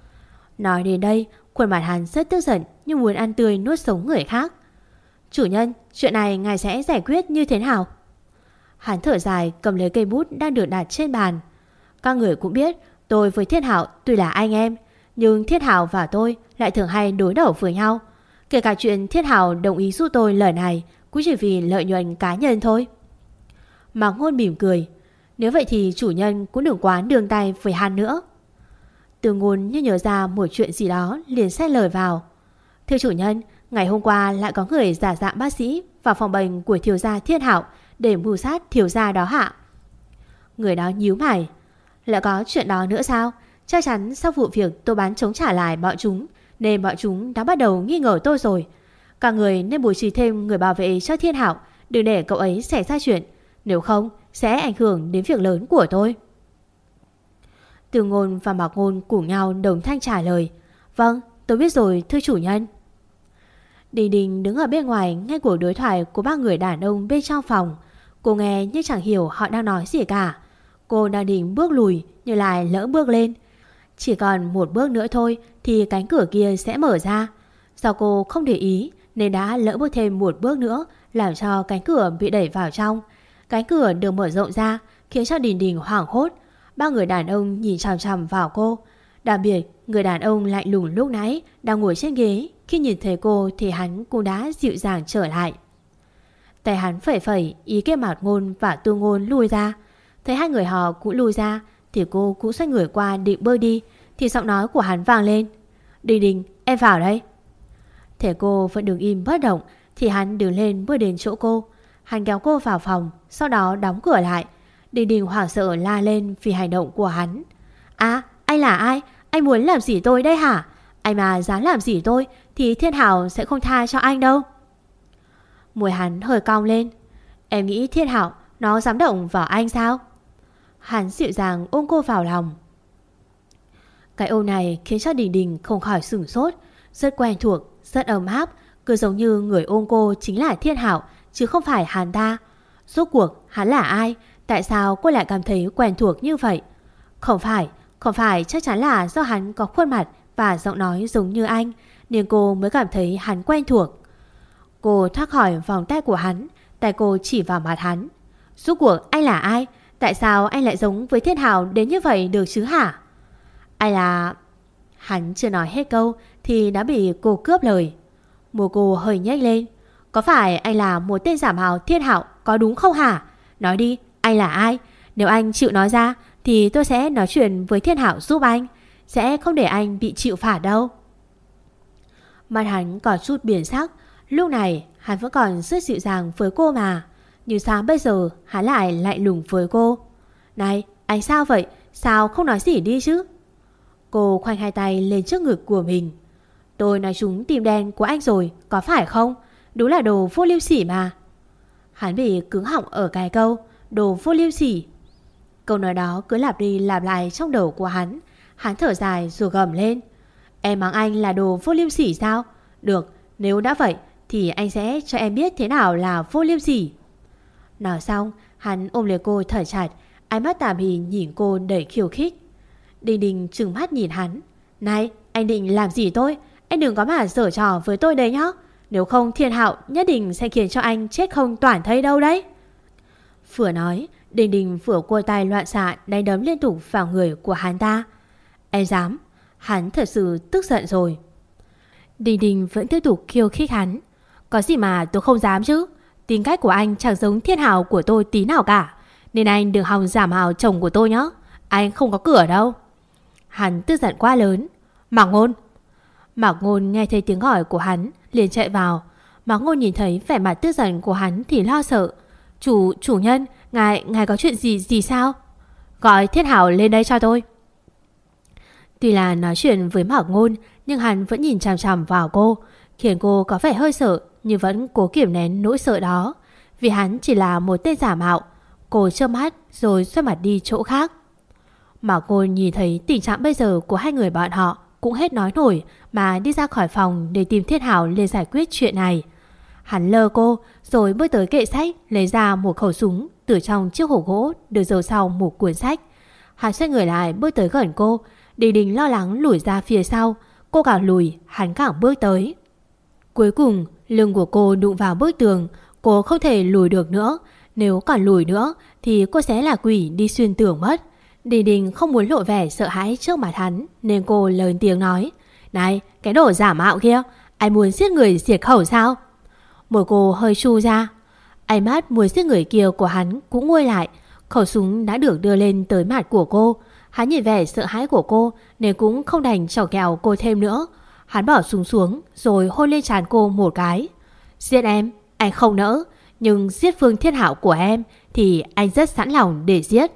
Nói đến đây, khuôn mặt hắn rất tức giận, như muốn ăn tươi nuốt sống người khác. Chủ nhân, chuyện này ngài sẽ giải quyết như thế nào? Hắn thở dài cầm lấy cây bút đang được đặt trên bàn. Các người cũng biết tôi với Thiên Hạo tuy là anh em, nhưng Thiên Hạo và tôi lại thường hay đối đầu với nhau. Kể cả chuyện Thiên Hạo đồng ý giúp tôi lần này cũng chỉ vì lợi nhuận cá nhân thôi. Mạc Ngôn mỉm cười: Nếu vậy thì chủ nhân cũng đừng quá đường tay với hắn nữa. Tư Ngôn như nhớ ra một chuyện gì đó, liền xen lời vào: Thưa chủ nhân, ngày hôm qua lại có người giả dạng bác sĩ vào phòng bệnh của thiếu gia Thiên Hạo để mưu sát thiếu gia đó hạ. Người đó nhíu mày: Lại có chuyện đó nữa sao? Chắc chắn sau vụ việc tôi bán chống trả lại bọn chúng, nên bọn chúng đã bắt đầu nghi ngờ tôi rồi. Cả người nên bố trí thêm người bảo vệ cho Thiên Hạo, đừng để cậu ấy xảy ra chuyện, nếu không sẽ ảnh hưởng đến việc lớn của tôi. Tư Ngôn và Mạc Ngôn cùng nhau đồng thanh trả lời: Vâng, tôi biết rồi thưa chủ nhân. Đình Đình đứng ở bên ngoài nghe cuộc đối thoại của ba người đàn ông bên trong phòng. Cô nghe nhưng chẳng hiểu họ đang nói gì cả. Cô đang định bước lùi nhưng lại lỡ bước lên. Chỉ còn một bước nữa thôi thì cánh cửa kia sẽ mở ra. Do cô không để ý nên đã lỡ bước thêm một bước nữa, làm cho cánh cửa bị đẩy vào trong. Cánh cửa được mở rộng ra khiến cho Đình Đình hoảng hốt. Ba người đàn ông nhìn chằm chằm vào cô. Đặc biệt người đàn ông lạnh lùng lúc nãy đang ngồi trên ghế, khi nhìn thấy cô thì hắn cũng đã dịu dàng trở lại. Tay hắn phẩy phẩy ý kêu Mạc Ngôn và Tư Ngôn lùi ra. Thấy hai người họ cũng lùi ra thì cô cũng xoay người qua định bơi đi, thì giọng nói của hắn vang lên: Đình Đình, em vào đây. Thế cô vẫn đứng im bất động thì hắn đứng lên bước đến chỗ cô. Hắn kéo cô vào phòng, sau đó đóng cửa lại. Đình Đình hoảng sợ la lên vì hành động của hắn. À, anh là ai? Anh muốn làm gì tôi đây hả? Anh mà dám làm gì tôi thì Thiên Hạo sẽ không tha cho anh đâu. Môi hắn hơi cong lên. Em nghĩ Thiên Hạo nó dám động vào anh sao? Hắn dịu dàng ôm cô vào lòng. Cái ôm này khiến cho Đình Đình không khỏi sửng sốt. Rất quen thuộc, rất ấm áp, cứ giống như người ôm cô chính là Thiên Hạo chứ không phải hắn ta. Rốt cuộc hắn là ai? Tại sao cô lại cảm thấy quen thuộc như vậy? Không phải, chắc chắn là do hắn có khuôn mặt và giọng nói giống như anh nên cô mới cảm thấy hắn quen thuộc. Cô thoát khỏi vòng tay của hắn, tay cô chỉ vào mặt hắn. Rốt cuộc anh là ai? Tại sao anh lại giống với Thiên Hạo đến như vậy được chứ hả? Anh là... Hắn chưa nói hết câu thì đã bị cô cướp lời. Môi cô hơi nhếch lên. Có phải anh là một tên giả mạo Thiên Hạo có đúng không hả? Nói đi, anh là ai? Nếu anh chịu nói ra thì tôi sẽ nói chuyện với Thiên Hạo giúp anh. Sẽ không để anh bị chịu phạt đâu. Mặt hắn có chút biến sắc. Lúc này hắn vẫn còn rất dịu dàng với cô mà. Nhưng sao bây giờ hắn lại lạnh lùng với cô? Này, anh sao vậy? Sao không nói gì đi chứ? Cô khoanh hai tay lên trước ngực của mình. Tôi nói trúng tim đen của anh rồi, có phải không? Đúng là đồ vô liêm sỉ mà. Hắn bị cứng họng ở cái câu đồ vô liêm sỉ. Câu nói đó cứ lặp đi lặp lại trong đầu của hắn. Hắn thở dài rồi gầm lên: Em mắng anh là đồ vô liêm sỉ sao? Được, nếu đã vậy thì anh sẽ cho em biết thế nào là vô liêm sỉ. Nói xong, hắn ôm lấy cô thở chặt, ánh mắt tà mị nhìn cô đầy khiêu khích. Đình Đình trừng mắt nhìn hắn: Này, anh định làm gì tôi? Anh đừng có mà giở trò với tôi đấy nhá. Nếu không Thiên Hạo nhất định sẽ khiến cho anh chết không toàn thây đâu đấy. Vừa nói, Đình Đình vừa cua tay loạn xạ đánh đấm liên tục vào người của hắn ta. Em dám? Hắn thật sự tức giận rồi. Đình Đình vẫn tiếp tục khiêu khích hắn: Có gì mà tôi không dám chứ? Tính cách của anh chẳng giống Thiên Hạo của tôi tí nào cả, nên anh đừng hòng giả mạo chồng của tôi nhé. Anh không có cửa đâu. Hắn tức giận quá lớn. Mạc Ngôn. Mạc Ngôn nghe thấy tiếng gọi của hắn liền chạy vào. Mạc Ngôn nhìn thấy vẻ mặt tức giận của hắn thì lo sợ. Chủ nhân, ngài có chuyện gì sao? Gọi Thiên Hạo lên đây cho tôi. Tuy là nói chuyện với Mạc Ngôn, nhưng hắn vẫn nhìn chằm chằm vào cô, khiến cô có vẻ hơi sợ, nhưng vẫn cố kiềm nén nỗi sợ đó. Vì hắn chỉ là một tên giả mạo. Cô chớp mắt rồi xoay mặt đi chỗ khác. Mạc Ngôn nhìn thấy tình trạng bây giờ của hai người bọn họ cũng hết nói nổi, mà đi ra khỏi phòng để tìm Thiên Hạo lên giải quyết chuyện này. Hắn lơ cô rồi bước tới kệ sách, lấy ra một khẩu súng từ trong chiếc hộp gỗ được giấu sau một cuốn sách. Hắn xoay người lại bước tới gần cô. Đình Đình lo lắng lùi ra phía sau. Cô càng lùi, hắn càng bước tới. Cuối cùng lưng của cô đụng vào bức tường. Cô không thể lùi được nữa. Nếu còn lùi nữa thì cô sẽ là quỷ đi xuyên tường mất. Đình Đình không muốn lộ vẻ sợ hãi trước mặt hắn, nên cô lớn tiếng nói: Này, cái đồ giả mạo kia, anh muốn giết người diệt khẩu sao? Môi cô hơi chu ra. Ánh mắt muốn giết người kia của hắn cũng nguôi lại. Khẩu súng đã được đưa lên tới mặt của cô. Hắn nhìn vẻ sợ hãi của cô nên cũng không đành chọc kẹo cô thêm nữa. Hắn bỏ súng xuống rồi hôn lên trán cô một cái. Giết em, anh không nỡ. Nhưng giết Phương Thiên Hạo của em thì anh rất sẵn lòng để giết.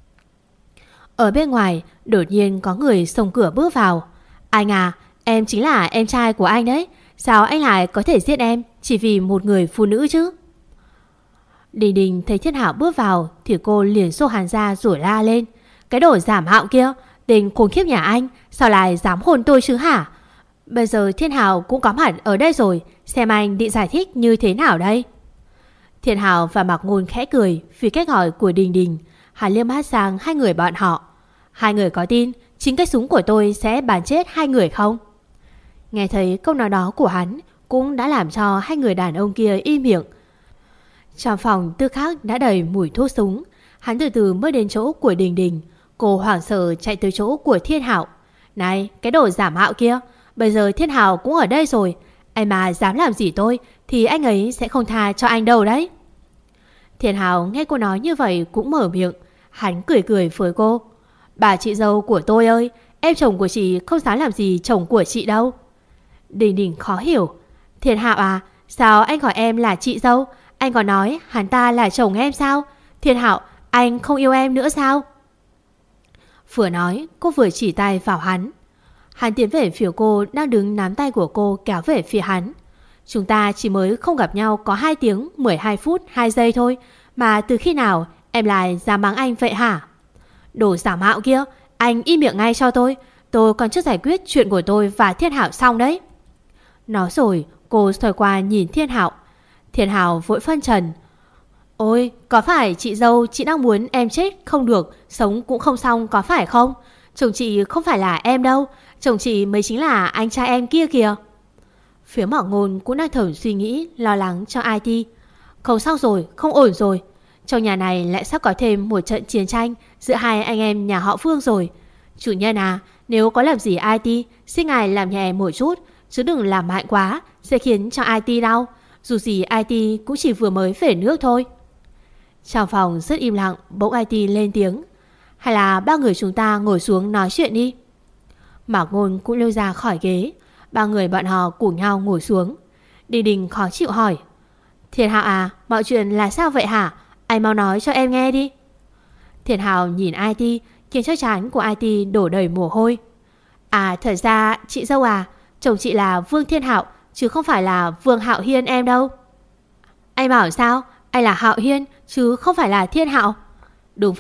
Ở bên ngoài đột nhiên có người xông cửa bước vào. Anh à, em chính là em trai của anh đấy. Sao anh lại có thể giết em chỉ vì một người phụ nữ chứ? Đình Đình thấy Thiên Hạo bước vào thì cô liền xô hắn ra rồi la lên: Cái đồ giả mạo kia, tên khốn khiếp nhà anh, sao lại dám hôn tôi chứ hả? Bây giờ Thiên Hạo cũng có mặt ở đây rồi, xem anh định giải thích như thế nào đây? Thiên Hạo và Mạc Ngôn khẽ cười vì cách gọi của Đình Đình. Hắn liếc mắt sang hai người bọn họ. Hai người có tin chính cái súng của tôi sẽ bắn chết hai người không? Nghe thấy câu nói đó của hắn cũng đã làm cho hai người đàn ông kia im miệng. Trong phòng tư khắc đã đầy mùi thuốc súng. Hắn từ từ bước đến chỗ của Đình Đình. Cô hoảng sợ chạy tới chỗ của Thiên Hạo. Này, cái đồ giả mạo kia, bây giờ Thiên Hạo cũng ở đây rồi. Anh mà dám làm gì tôi thì anh ấy sẽ không tha cho anh đâu đấy. Thiên Hạo nghe cô nói như vậy cũng mở miệng. Hắn cười cười với cô: Bà chị dâu của tôi ơi, em chồng của chị không dám làm gì chồng của chị đâu. Đình Đình khó hiểu: Thiên Hạo à, sao anh gọi em là chị dâu? Anh còn nói hắn ta là chồng em sao? Thiên Hạo, anh không yêu em nữa sao? Vừa nói cô vừa chỉ tay vào hắn. Hắn tiến về phía cô đang đứng nắm tay của cô kéo về phía hắn. Chúng ta chỉ mới không gặp nhau có 2 tiếng 12 phút 2 giây thôi, mà từ khi nào em lại dám mắng anh vậy hả? Đồ giả mạo kia, anh im miệng ngay cho tôi. Tôi còn chưa giải quyết chuyện của tôi và Thiên Hạo xong đấy. Nói rồi cô xoay qua nhìn Thiên Hạo. Thiên Hạo vội phân trần: Ôi, có phải chị dâu chị đang muốn em chết không được, sống cũng không xong có phải không? Chồng chị không phải là em đâu, chồng chị mới chính là anh trai em kia kìa. Phía Mạc Ngôn cũng đang thầm suy nghĩ, lo lắng cho IT. Không xong rồi, không ổn rồi. Trong nhà này lại sắp có thêm một trận chiến tranh giữa hai anh em nhà họ Phương rồi. Chủ nhân à, nếu có làm gì IT, xin ngài làm nhẹ một chút, chứ đừng làm mạnh quá, sẽ khiến cho IT đau. Dù gì IT cũng chỉ vừa mới về nước thôi. Trong phòng rất im lặng, bỗng IT lên tiếng: Hay là ba người chúng ta ngồi xuống nói chuyện đi. Mạc Ngôn cũng leo ra khỏi ghế. Ba người bọn họ cùng nhau ngồi xuống. Đình Đình khó chịu hỏi: Thiên Hạo à, mọi chuyện là sao vậy hả? Anh mau nói cho em nghe đi. Thiên Hạo nhìn IT, khiến cho trán của IT đổ đầy mồ hôi. À, thật ra chị dâu à, chồng chị là Vương Thiên Hạo, chứ không phải là Vương Hạo Hiên em đâu. Anh bảo sao? Anh là Hạo Hiên chứ không phải là Thiên Hạo. Đúng vậy,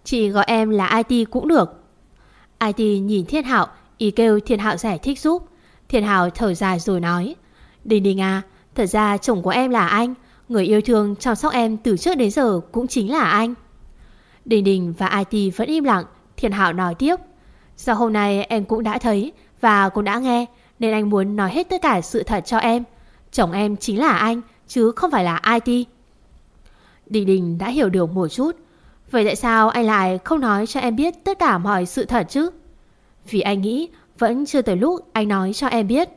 Chị gọi em là IT cũng được. IT nhìn Thiên Hạo, ý kêu Thiên Hạo giải thích giúp. Thiên Hạo thở dài rồi nói: Đình Đình à, thật ra chồng của em là anh. Người yêu thương chăm sóc em từ trước đến giờ cũng chính là anh. Đình Đình và IT vẫn im lặng. Thiên Hạo nói tiếp: Do hôm nay em cũng đã thấy và cũng đã nghe, nên anh muốn nói hết tất cả sự thật cho em. Chồng em chính là anh, chứ không phải là IT. Đình Đình đã hiểu được một chút. Vậy tại sao anh lại không nói cho em biết tất cả mọi sự thật chứ? Vì anh nghĩ vẫn chưa tới lúc anh nói cho em biết.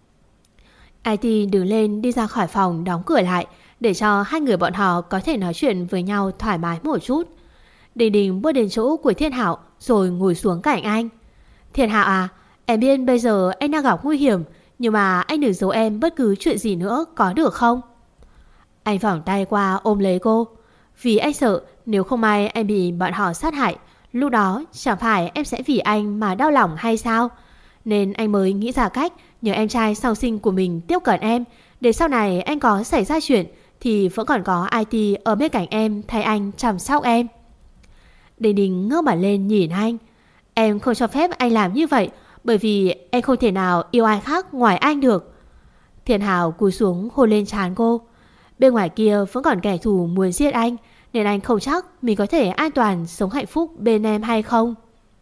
IT đứng lên đi ra khỏi phòng, đóng cửa lại để cho hai người bọn họ có thể nói chuyện với nhau thoải mái một chút. Đình Đình bước đến chỗ của Thiên Hạo rồi ngồi xuống cạnh anh. Thiên Hạo à, em biết bây giờ anh đang gặp nguy hiểm, nhưng mà anh đừng giấu em bất cứ chuyện gì nữa, có được không? Anh vòng tay qua ôm lấy cô. Vì anh sợ nếu không may anh bị bọn họ sát hại, lúc đó chẳng phải em sẽ vì anh mà đau lòng hay sao? Nên anh mới nghĩ ra cách nhờ em trai sau sinh của mình tiếp cận em, để sau này anh có xảy ra chuyện thì vẫn còn có IT ở bên cạnh em thay anh chăm sóc em. Đình Đình ngước mặt lên nhìn anh. Em không cho phép anh làm như vậy, bởi vì em không thể nào yêu ai khác ngoài anh được. Thiên Hạo cúi xuống hôn lên trán cô. Bên ngoài kia vẫn còn kẻ thù muốn giết anh, nên anh không chắc mình có thể an toàn sống hạnh phúc bên em hay không.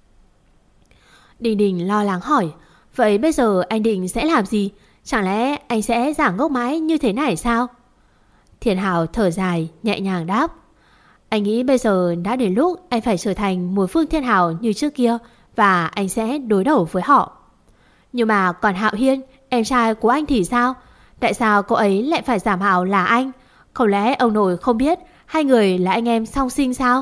Đình Đình lo lắng hỏi: Vậy bây giờ anh định sẽ làm gì? Chẳng lẽ anh sẽ giả ngốc mãi như thế này sao? Thiên Hạo thở dài nhẹ nhàng đáp: Anh nghĩ bây giờ đã đến lúc anh phải trở thành một Phương Thiên Hạo như trước kia, và anh sẽ đối đầu với họ. Nhưng mà còn Hạo Hiên, em trai của anh thì sao? Tại sao cô ấy lại phải giảm Hạo là anh? Không lẽ ông nội không biết hai người là anh em song sinh sao?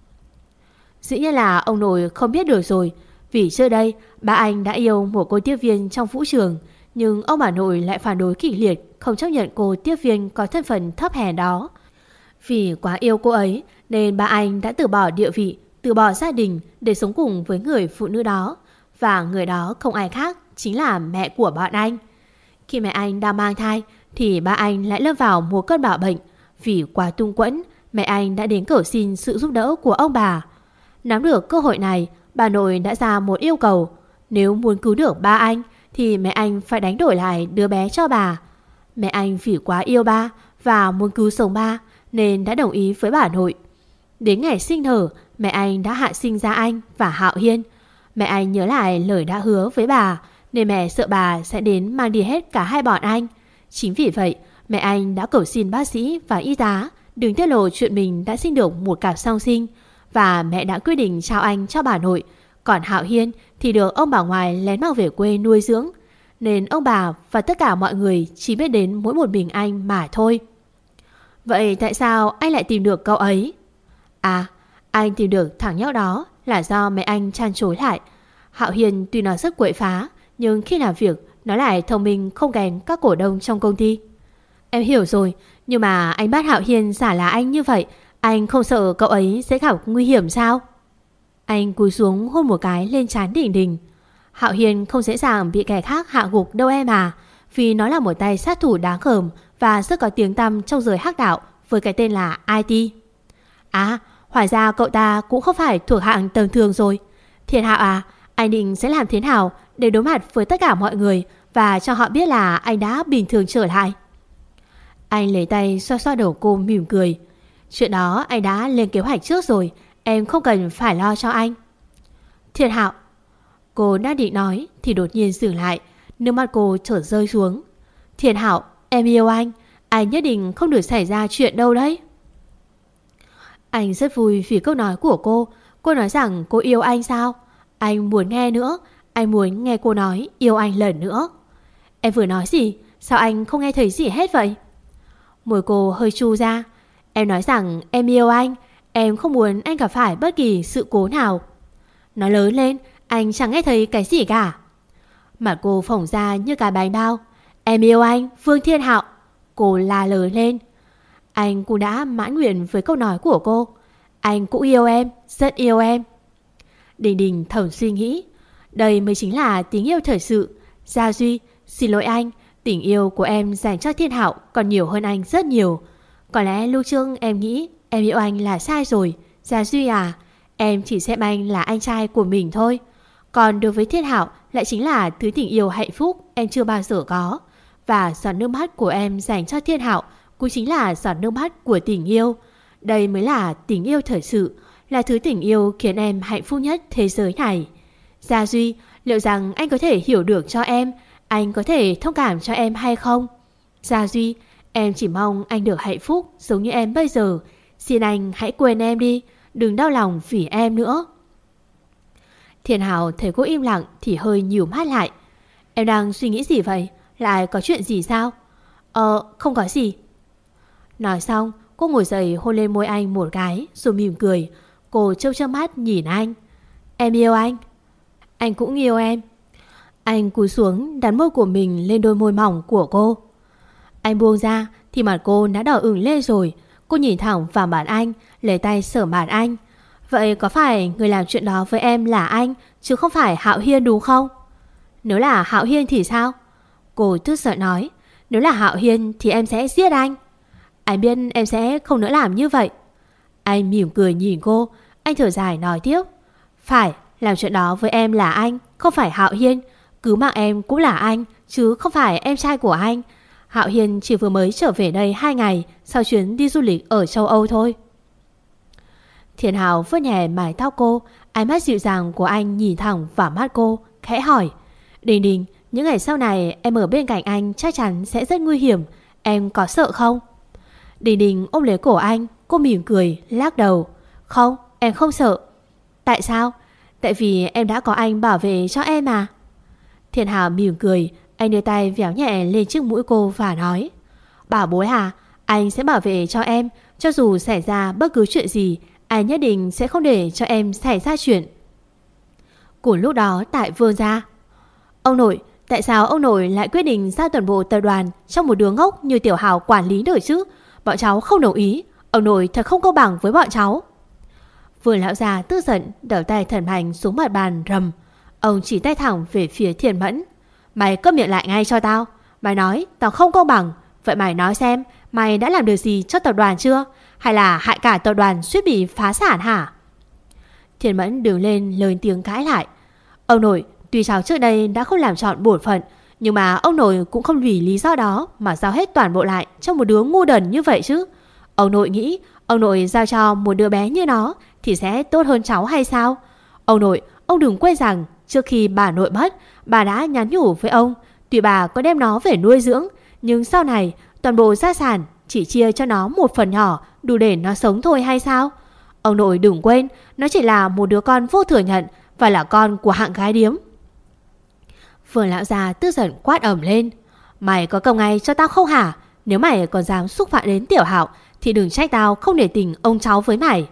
Dĩ nhiên là ông nội không biết được rồi. Vì trước đây ba anh đã yêu một cô tiếp viên trong vũ trường, nhưng ông bà nội lại phản đối kịch liệt, không chấp nhận cô tiếp viên có thân phận thấp hèn đó. Vì quá yêu cô ấy nên ba anh đã từ bỏ địa vị, từ bỏ gia đình để sống cùng với người phụ nữ đó. Và người đó không ai khác, chính là mẹ của bọn anh. Khi mẹ anh đang mang thai thì ba anh lại lâm vào một cơn bạo bệnh. Vì quá tung quẫn, mẹ anh đã đến cầu xin sự giúp đỡ của ông bà. Nắm được cơ hội này, bà nội đã ra một yêu cầu: nếu muốn cứu được ba anh thì mẹ anh phải đánh đổi lại đứa bé cho bà. Mẹ anh vì quá yêu ba và muốn cứu sống ba nên đã đồng ý với bà nội. Đến ngày sinh nở, mẹ anh đã hạ sinh ra anh và Hạo Hiên. Mẹ anh nhớ lại lời đã hứa với bà, nên mẹ sợ bà sẽ đến mang đi hết cả hai bọn anh. Chính vì vậy, mẹ anh đã cầu xin bác sĩ và y tá đừng tiết lộ chuyện mình đã sinh được một cặp song sinh. Và mẹ đã quyết định trao anh cho bà nội. Còn Hạo Hiên thì được ông bà ngoại lén mang về quê nuôi dưỡng, nên ông bà và tất cả mọi người chỉ biết đến mỗi một mình anh mà thôi. Vậy tại sao anh lại tìm được cậu ấy? À, anh tìm được thằng nhóc đó là do mẹ anh chăn chối lại. Hạo Hiên tuy nó rất quậy phá, nhưng khi làm việc nó lại thông minh không kém các cổ đông trong công ty. Em hiểu rồi, nhưng mà anh bắt Hạo Hiên giả là anh như vậy, anh không sợ cậu ấy sẽ gặp nguy hiểm sao? Anh cúi xuống hôn một cái lên trán Đình Đình. Hạo Hiên không dễ dàng bị kẻ khác hạ gục đâu em à, vì nó là một tay sát thủ đáng gờm và rất có tiếng tăm trong giới hắc đạo với cái tên là IT. À, hóa ra cậu ta cũng không phải thuộc hạng tầm thường rồi. Thiên Hạo à, anh định sẽ làm thế nào để đối mặt với tất cả mọi người và cho họ biết là anh đã bình thường trở lại? Anh lấy tay xoa xoa đầu cô mỉm cười. Chuyện đó anh đã lên kế hoạch trước rồi, em không cần phải lo cho anh. Thiên Hạo, cô đang định nói thì đột nhiên dừng lại, nước mắt cô chợt rơi xuống. Thiên Hạo, em yêu anh nhất định không được xảy ra chuyện đâu đấy. Anh rất vui vì câu nói của cô nói rằng cô yêu anh sao? Anh muốn nghe nữa, anh muốn nghe cô nói yêu anh lần nữa. Em vừa nói gì? Sao anh không nghe thấy gì hết vậy? Môi cô hơi chu ra. Em nói rằng em yêu anh, em không muốn anh gặp phải bất kỳ sự cố nào. Nói lớn lên, anh chẳng nghe thấy cái gì cả. Mặt cô phồng ra như cái bánh bao. Em yêu anh, Phương Thiên Hạo. Cô la lớn lên. Anh cũng đã mãn nguyện với câu nói của cô. Anh cũng yêu em, rất yêu em. Đình Đình thầm suy nghĩ. Đây mới chính là tình yêu thật sự. Gia Duy, xin lỗi anh, tình yêu của em dành cho Thiên Hạo còn nhiều hơn anh rất nhiều. Có lẽ lúc trước em nghĩ em yêu anh là sai rồi. Gia Duy à, Em chỉ xem anh là anh trai của mình thôi. Còn đối với Thiên Hạo lại chính là thứ tình yêu hạnh phúc em chưa bao giờ có. Và giọt nước mắt của em dành cho Thiên Hạo cũng chính là giọt nước mắt của tình yêu. Đây mới là tình yêu thật sự, là thứ tình yêu khiến em hạnh phúc nhất thế giới này. Gia Duy, liệu rằng anh có thể hiểu được cho em, anh có thể thông cảm cho em hay không? Gia Duy, em chỉ mong anh được hạnh phúc giống như em bây giờ. Xin anh hãy quên em đi, đừng đau lòng vì em nữa. Thiên Hạo thấy cô im lặng thì hơi nhíu mắt lại. Em đang suy nghĩ gì vậy? Lại có chuyện gì sao? Không có gì. Nói xong, cô ngồi dậy hôn lên môi anh một cái rồi mỉm cười. Cô trâu trơ mắt nhìn anh. Em yêu anh. Anh cũng yêu em. Anh cúi xuống đặt môi của mình lên đôi môi mỏng của cô. Anh buông ra thì mặt cô đã đỏ ửng lên rồi. Cô nhìn thẳng vào mặt anh, lấy tay sờ mặt anh. Vậy có phải người làm chuyện đó với em là anh, chứ không phải Hạo Hiên đúng không? Nếu là Hạo Hiên thì sao? Cô tức giận nói. Nếu là Hạo Hiên thì em sẽ giết anh. Anh biết em sẽ không nỡ làm như vậy. Anh mỉm cười nhìn cô. Anh thở dài nói tiếp. Phải, làm chuyện đó với em là anh, không phải Hạo Hiên. Cứ mặc em cũng là anh, chứ không phải em trai của anh. Hạo Hiên chỉ vừa mới trở về đây 2 ngày sau chuyến đi du lịch ở châu Âu thôi. Thiên Hạo vuốt nhẹ mái tóc cô. Ánh mắt dịu dàng của anh nhìn thẳng vào mắt cô, khẽ hỏi. Đình Đình, những ngày sau này em ở bên cạnh anh chắc chắn sẽ rất nguy hiểm. Em có sợ không? Đình Đình ôm lấy cổ anh. Cô mỉm cười, lắc đầu. Không, em không sợ. Tại sao? Tại vì em đã có anh bảo vệ cho em mà. Thiên Hạo mỉm cười. Anh đưa tay véo nhẹ lên trước mũi cô và nói. Bảo bối à, anh sẽ bảo vệ cho em. Cho dù xảy ra bất cứ chuyện gì, anh nhất định sẽ không để cho em xảy ra chuyện. Cùng lúc đó tại Vương gia. Ông nội, tại sao ông nội lại quyết định giao toàn bộ tập đoàn cho một đứa ngốc như Tiểu Hào quản lý được chứ? Bọn cháu không đồng ý. Ông nội thật không công bằng với bọn cháu. Vương lão già tức giận đầu tay thần hành xuống mặt bàn rầm. Ông chỉ tay thẳng về phía Thiên Mẫn. Mày câm miệng lại ngay cho tao. Mày nói tao không công bằng. Vậy mày nói xem, mày đã làm được gì cho tập đoàn chưa? Hay là hại cả tập đoàn suýt bị phá sản hả? Thiên Mẫn đứng lên lớn tiếng cãi lại. Ông nội, tuy cháu trước đây đã không làm trọn bổn phận, nhưng mà ông nội cũng không vì lý do đó mà giao hết toàn bộ lại cho một đứa ngu đần như vậy chứ. Ông nội nghĩ ông nội giao cho một đứa bé như nó thì sẽ tốt hơn cháu hay sao? Ông nội, ông đừng quên rằng trước khi bà nội mất, bà đã nhắn nhủ với ông. Tuy bà có đem nó về nuôi dưỡng, nhưng sau này toàn bộ gia sản chỉ chia cho nó một phần nhỏ đủ để nó sống thôi hay sao? Ông nội đừng quên, nó chỉ là một đứa con vô thừa nhận và là con của hạng gái điếm. Vương lão già tức giận quát ầm lên. Mày có công ngay cho tao không hả? Nếu mày còn dám xúc phạm đến Tiểu Hạo thì đừng trách tao không để tình ông cháu với mày.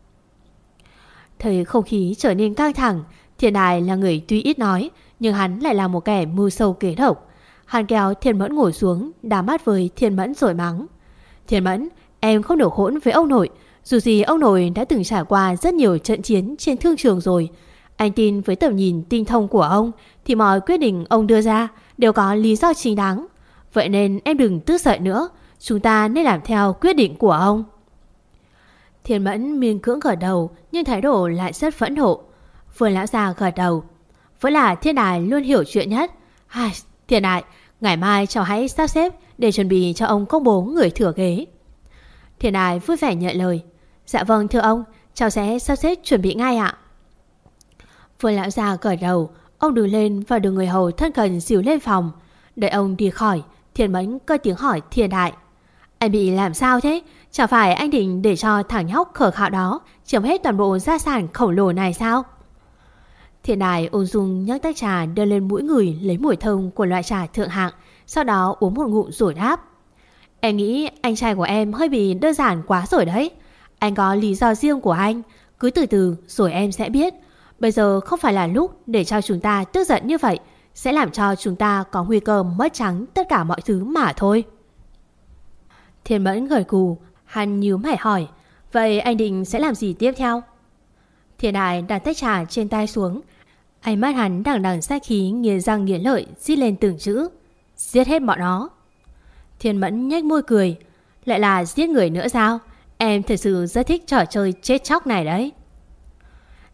Thấy không khí trở nên căng thẳng, Thiên Đài là người tuy ít nói, nhưng hắn lại là một kẻ mưu sâu kế độc. Hắn kéo Thiên Mẫn ngồi xuống, đá mắt với Thiên Mẫn rồi mắng. Thiên Mẫn, em không được hỗn với ông nội. Dù gì ông nội đã từng trải qua rất nhiều trận chiến trên thương trường rồi. Anh tin với tầm nhìn tinh thông của ông thì mọi quyết định ông đưa ra đều có lý do chính đáng. Vậy nên em đừng tức giận nữa. Chúng ta nên làm theo quyết định của ông. Thiên Mẫn miên cưỡng gật đầu, nhưng thái độ lại rất phẫn nộ. Vương lão già gật đầu. Vẫn là Thiên Đài luôn hiểu chuyện nhất. Thiên Đại, ngày mai cháu hãy sắp xếp để chuẩn bị cho ông công bố người thừa kế. Thiên Đài vui vẻ nhận lời. Dạ vâng thưa ông, cháu sẽ sắp xếp chuẩn bị ngay ạ. Vương lão già gật đầu. Ông đứng lên và được người hầu thân cận dìu lên phòng. Đợi ông đi khỏi, Thiên Mẫn cất tiếng hỏi Thiên Đại. Anh bị làm sao thế? Chả phải anh định để cho thằng nhóc khờ khạo đó chiếm hết toàn bộ gia sản khổng lồ này sao? Thiên Đài ung dung nhấc tách trà đưa lên mũi người lấy mùi thơm của loại trà thượng hạng, sau đó uống một ngụm rồi đáp. Em nghĩ anh trai của em hơi bị đơn giản quá rồi đấy. Anh có lý do riêng của anh, cứ từ từ rồi em sẽ biết. Bây giờ không phải là lúc để cho chúng ta tức giận như vậy, sẽ làm cho chúng ta có nguy cơ mất trắng tất cả mọi thứ mà thôi. Thiên Mẫn gật gù, hắn nhíu mày hỏi. Vậy anh định sẽ làm gì tiếp theo? Thiên Đại đặt tách trà trên tay xuống. Ánh mắt hắn đằng đằng sát khí, nghiến răng nghiến lợi, rít lên từng chữ. Giết hết bọn nó. Thiên Mẫn nhếch môi cười. Lại là giết người nữa sao? Em thật sự rất thích trò chơi chết chóc này đấy.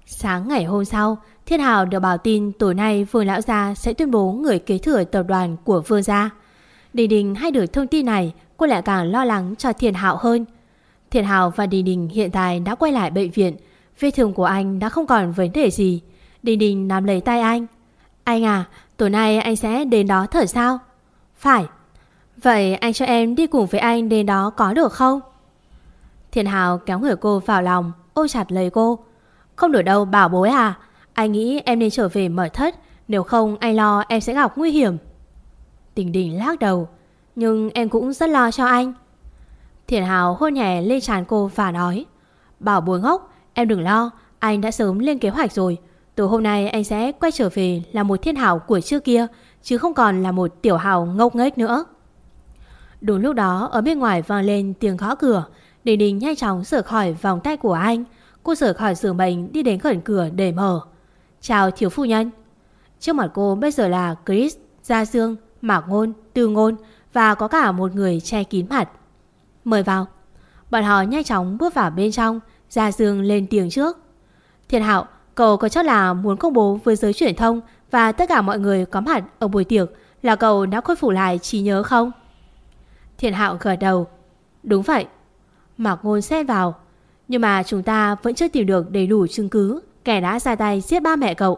Sáng ngày hôm sau, Thiên Hào được báo tin tối nay Vương lão gia sẽ tuyên bố người kế thừa tập đoàn của Vương gia. Đình Đình hay được thông tin này, cô lại càng lo lắng cho Thiên Hạo hơn. Thiên Hạo và Đình Đình hiện tại đã quay lại bệnh viện. Vết thương của anh đã không còn vấn đề gì. Đình Đình nắm lấy tay anh. Anh à, tối nay anh sẽ đến đó thật sao? Phải. Vậy anh cho em đi cùng với anh đến đó có được không? Thiên Hạo kéo người cô vào lòng, ôm chặt lấy cô. Không được đâu bảo bối à. Anh nghĩ em nên trở về Mật Thất, nếu không anh lo em sẽ gặp nguy hiểm. Đình Đình lắc đầu. Nhưng em cũng rất lo cho anh. Thiên Hạo hôn nhẹ lên trán cô và nói, bảo bối ngốc, em đừng lo, anh đã sớm lên kế hoạch rồi. Từ hôm nay anh sẽ quay trở về là một Thiên Hạo của trước kia, chứ không còn là một tiểu hào ngốc nghếch nữa. Đúng lúc đó ở bên ngoài vang lên tiếng gõ cửa. Đình Đình nhanh chóng rời khỏi vòng tay của anh. Cô rời khỏi giường bệnh đi đến gần cửa để mở. Chào thiếu phu nhân. Trước mặt cô bây giờ là Chris, Gia Dương, Mạc Ngôn, Tư Ngôn và có cả một người che kín mặt. Mời vào. Bọn họ nhanh chóng bước vào bên trong. Gia Dương lên tiếng trước. Thiên Hạo, cậu có chắc là muốn công bố với giới truyền thông và tất cả mọi người có mặt ở buổi tiệc là cậu đã khôi phục lại trí nhớ không? Thiên Hạo gật đầu. Đúng vậy. Mạc Ngôn xen vào. Nhưng mà chúng ta vẫn chưa tìm được đầy đủ chứng cứ kẻ đã ra tay giết ba mẹ cậu.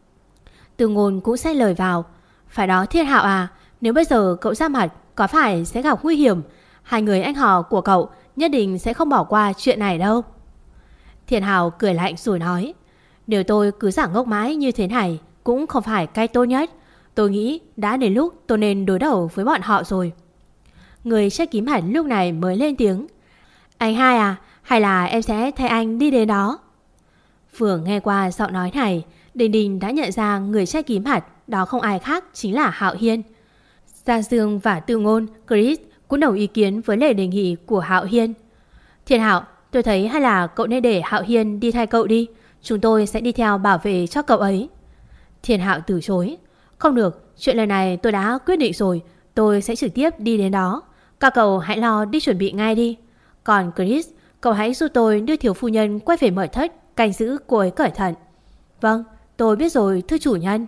Tư Ngôn cũng xen lời vào. Phải đó Thiên Hạo à, nếu bây giờ cậu ra mặt có phải sẽ gặp nguy hiểm. Hai người anh họ của cậu nhất định sẽ không bỏ qua chuyện này đâu. Thiên Hạo cười lạnh rồi nói, nếu tôi cứ giả ngốc mãi như thế này cũng không phải cách tốt nhất. Tôi nghĩ đã đến lúc tôi nên đối đầu với bọn họ rồi. Người che kín mặt lúc này mới lên tiếng. Anh hai à, hay là em sẽ thay anh đi đến đó? Vừa nghe qua giọng nói này, Đình Đình đã nhận ra người che kín mặt đó không ai khác chính là Hạo Hiên. Gia Dương và Tư Ngôn, Chris cũng đồng ý kiến với lời đề nghị của Hạo Hiên. Thiên Hạo, tôi thấy hay là cậu nên để Hạo Hiên đi thay cậu đi. Chúng tôi sẽ đi theo bảo vệ cho cậu ấy. Thiên Hạo từ chối. Không được, chuyện lần này tôi đã quyết định rồi. Tôi sẽ trực tiếp đi đến đó. Các cậu hãy lo đi chuẩn bị ngay đi. Còn Chris, cậu hãy giúp tôi đưa thiếu phu nhân quay về Mật Thất, canh giữ cô ấy cẩn thận. Vâng, tôi biết rồi thưa chủ nhân.